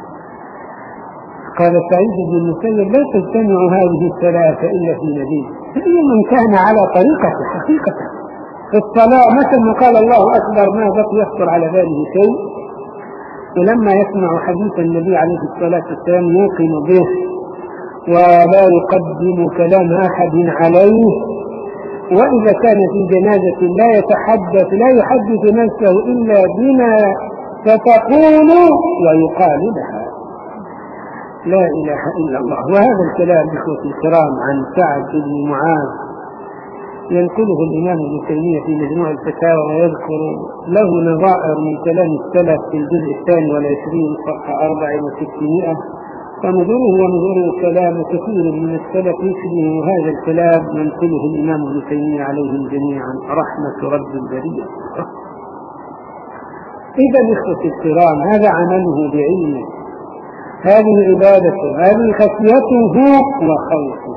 قال سعيد بن المسيب لا تجتمع هذه الثلاثة إلا في نبي، هي من كان على طريقته حقيقة في الصلاة مثلا قال الله أكبر ما بقي يخطر على باله شيء، ولما يسمع حديث النبي عليه الصلاة والسلام يوقن به ولا يقدم كلام أحد عليه. وإذا كان في جنازة لا يتحدث لا يحدث نفسه إلا بما ستقول ويقال لها. لا إله إلا الله. وهذا الكلام إخوتي الكرام عن سعد بن معاذ ينقله الإمام ابن تيمية في مجموع الفتاوى، ويذكر له نظائر من كلام السلف في الجزء الثاني والعشرين صفحة أربع وستمائة. فنظره ونظره كلام كثير من السلف يشبه هذا الكلام ينقله الإمام ابن تيمية عليهم جميعا رحمة رب البرية. إذا إخوتي الكرام هذا عمله بعلمه، هذه عبادته، هذه خشيته وخوفه.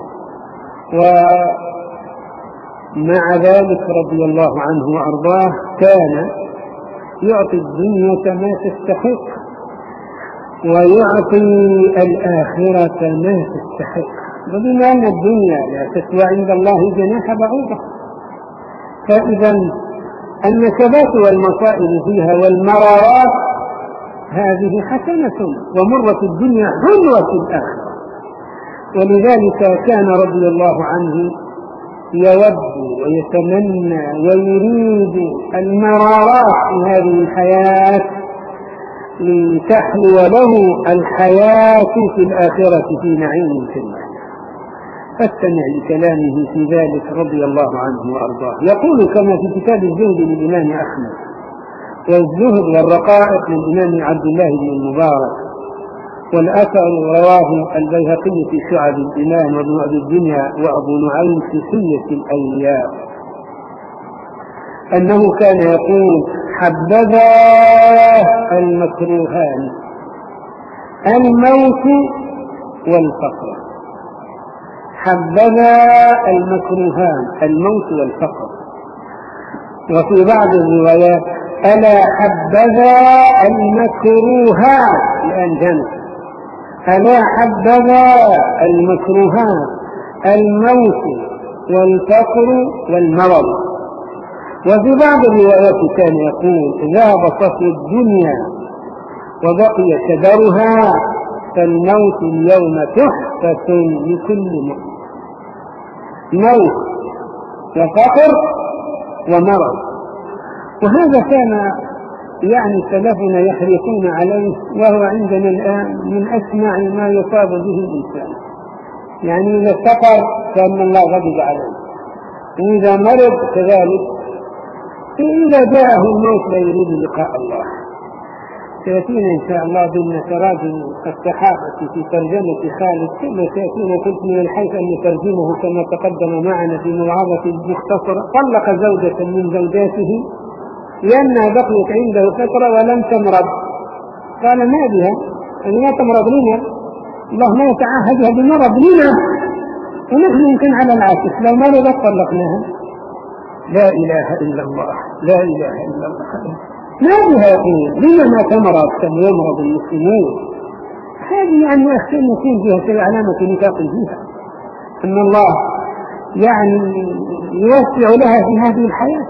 ومع ذلك رضي الله عنه وأرضاه كان يعطي الدنيا ما تستحق ويعطي الآخرة ما تستحق، وبما أن الدنيا لا تسوى عند الله جناح بعوضة. فإذا النكبات والمصائب فيها والمرارات هذه حسنة، ومرة الدنيا حلوة الآخرة. ولذلك كان رضي الله عنه يود ويتمنى ويريد المرارات في هذه الحياة لتحلو له الحياة في الآخرة في نعيم كريم. فاستمع لكلامه في ذلك رضي الله عنه وأرضاه. يقول كما في كتاب الزهد للإمام أحمد، والزهد والرقائق للإمام عبد الله بن المبارك، والأثر رواه البيهقي في شعب الإيمان وابن أبي الدنيا وأبو نعيم في حلية الأولياء، أنه كان يقول: حبذا المكروهان الموت والفقر. حبذا المكروهان الموت والفقر. وفي بعض الروايات: ألا حبذا المكروهات الآن جنس، ألا حبذا المكروهات الموت والفقر والمرض. وفي بعض الروايات كان يقول: ذهب صفو الدنيا وبقي كدرها، فالموت اليوم تحفة لكل مؤمن. موت وفقر ومرض. وهذا كان يعني سلفنا يحرصون عليه، وهو عندنا الآن من أسمع ما يصاب به الإنسان. يعني إذا افتقر كأن الله غضب عليه، وإذا مرض كذلك، إذا جاءه الموت لا يريد لقاء الله. سيأتينا إن شاء الله ضمن تراجم الصحابة في ترجمة خالد، ثم سيأتينا قلت من الحيث أن نترجمه كما تقدم معنا في موعظة مختصرة. طلق زوجة من زوجاته لأنها بقيت عنده فترة ولم تمرض. قال: ما بها؟ يعني ما تمرض لنا؟ الله ما يتعاهدها بمرض لنا، ونحن يمكن على العكس، لو مرضت طلقناها. لا إله إلا الله، لا إله إلا الله. ما بها يقول؟ لما ما تمرض كم يمرض المسلمون؟ هذه يعني أخشى أن يكون فيها شيء علامة نفاق فيها، أن الله يعني يوسع لها في هذه الحياة.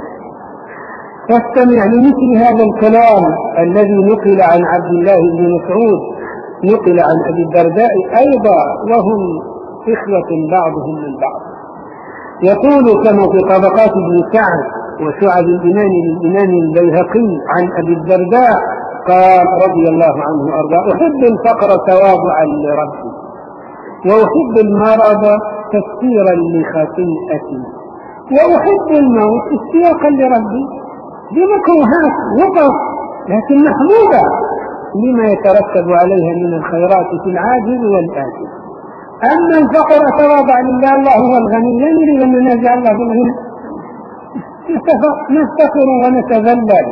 فاستمع لمثل هذا الكلام الذي نقل عن عبد الله بن مسعود، نقل عن أبي الدرداء أيضا، وهم إخوة بعضهم من بعض. يقول كما في طبقات ابن سعد وشعب الإيمان للإمام البيهقي عن أبي الدرداء قال رضي الله عنه وأرضاه: أحب الفقر تواضعا لربي، وأحب المرض تسكيرا لخطيئتي، وأحب الموت اشتياقا لربي. بمكروهات وقف لكن محبوبة لما يترتب عليها من الخيرات في العاجل والآجل. أما الفقر أتواضع لله، الله هو الغني، لا نريد أن ننازع الله بالغنى، نفتقر ونتذلل.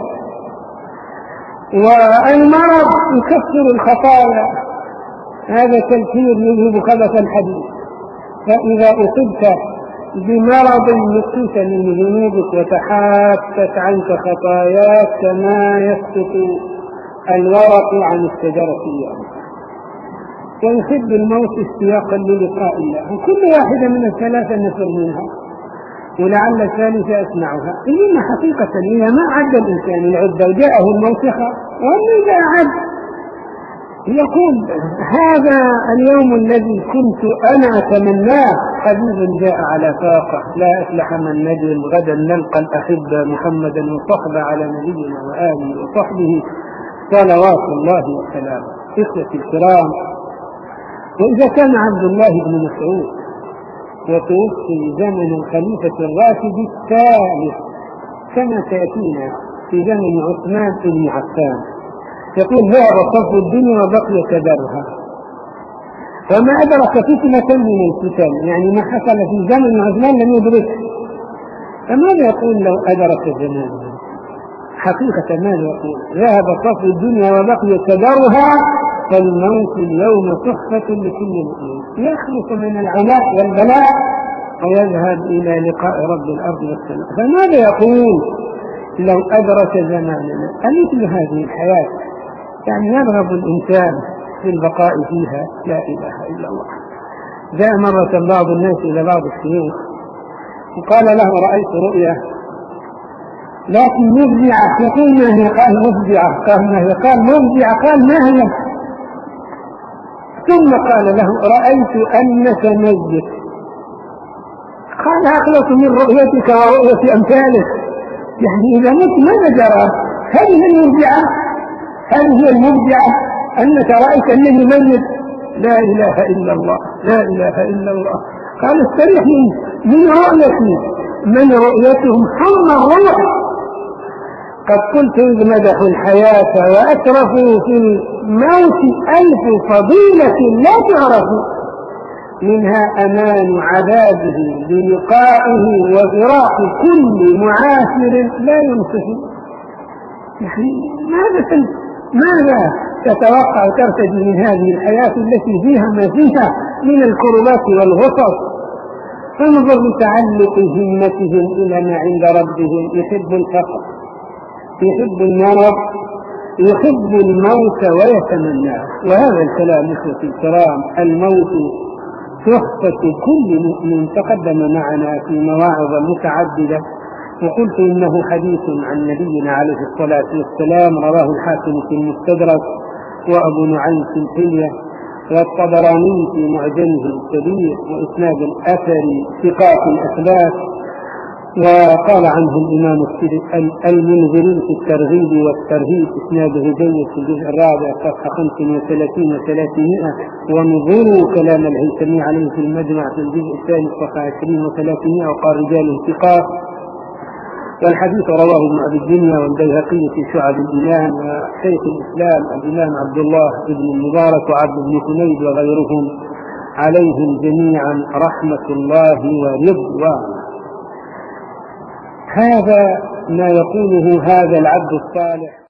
والمرض يكفر الخطايا، هذا تذكير يذهب خبث الحديث. فإذا أصبت بمرض يكفيك من ذنوبك وتحاكت عنك خطاياك كما يسقط الورق عن الشجرة اليوم. ويحب الموت اشتياقا للقاء الله. وكل واحدة من الثلاثة نفر منها، ولعل الثالثة أسمعها. إنما حقيقة إذا ما عد الإنسان العدة وجاءه الموت يخاف، وأنه إذا عد يقول: هذا اليوم الذي كنت أنا أتمناه حبيب جاء على فاقة، لا أفلح من ندم، غدا نلقى الأحبة محمدا وصحبه على نبينا وآله وصحبه صلوات الله وسلامه. إخوتي الكرام، وإذا كان عبد الله بن مسعود وتوفي زمن الخليفة الراشد الثالث كما تأتينا في زمن عثمان بن عفان، يقول: ذهب صفو الدنيا وبقي كدرها، فما أدرك فتنة من الفتن، يعني ما حصل في زمن عثمان لم يدرك. فماذا يقول لو أدرك زمانه؟ حقيقة ماذا يقول؟ ذهب صفو الدنيا وبقي كدرها، فالموت اليوم تحفة لكل مؤمن، يخلص من العناء والبلاء ويذهب إلى لقاء رب الأرض والسماء. فماذا يقول لو أدرك زماننا؟ أمثل هذه الحياة يعني يرغب الإنسان في البقاء فيها. لا إله إلا الله. جاء مرة بعض الناس إلى بعض الشيوخ وقال له: رأيت رؤيا لكن مفزعة. يقول: ما هي؟ قال: مفزعة. قال: ما هي؟ قال: مفزعة. قال: ما هي؟ ثم قال له: رأيت أنك ميت. قال أخلص من رؤيتك ورؤية أمثالك. يعني إذا مت ماذا جرى؟ هذه المرجعة، هذه المرجعة أنك رأيت أنني ميت. لا إله إلا الله، لا إله إلا الله. قال استريح من, من رؤيتي، من رؤيتهم حم الروح. قد قلت إذ مدحوا الحياة وأترفوا في الموت ألف فضيلة لا تعرف، منها أمان عذابه بلقائه وفراق كل معافر لا ينصف. يعني ماذا ماذا تتوقع ترتدي من هذه الحياة التي فيها ما فيها من الكربات والغصص؟ انظر لتعلق همتهم إلى ما عند ربهم. يحب الفقر، يحب المرض، يحب الموت ويتمناه. وهذا الكلام إخوتي الكرام، الموت تحفة كل مؤمن، تقدم معنا في مواعظ متعددة، وقلت إنه حديث عن نبينا عليه الصلاة والسلام، رواه الحاكم في المستدرك، وأبو نعيم في الحلية، والطبراني في معجمه الكبير، وإسناد الأثر ثقات الأثبات. وقال عنه الإمام المنذري في الترغيب والترهيب إسناده جيد في الجزء الرابع صفحة خمس وثلاثين وثلاثمائة. وانظروا كلام الهيثمي عليه في المجمع في الجزء الثاني صفحة عشرين وثلاثمائة، وقال رجال ثقات. والحديث رواه ابن أبي الدنيا والبيهقي في شعب الإيمان، وشيخ الإسلام الإمام عبد الله بن المبارك وعبد بن حميد وغيرهم، عليهم جميعا رحمة الله ورضوانه. هذا ما يقوله هذا العبد الصالح.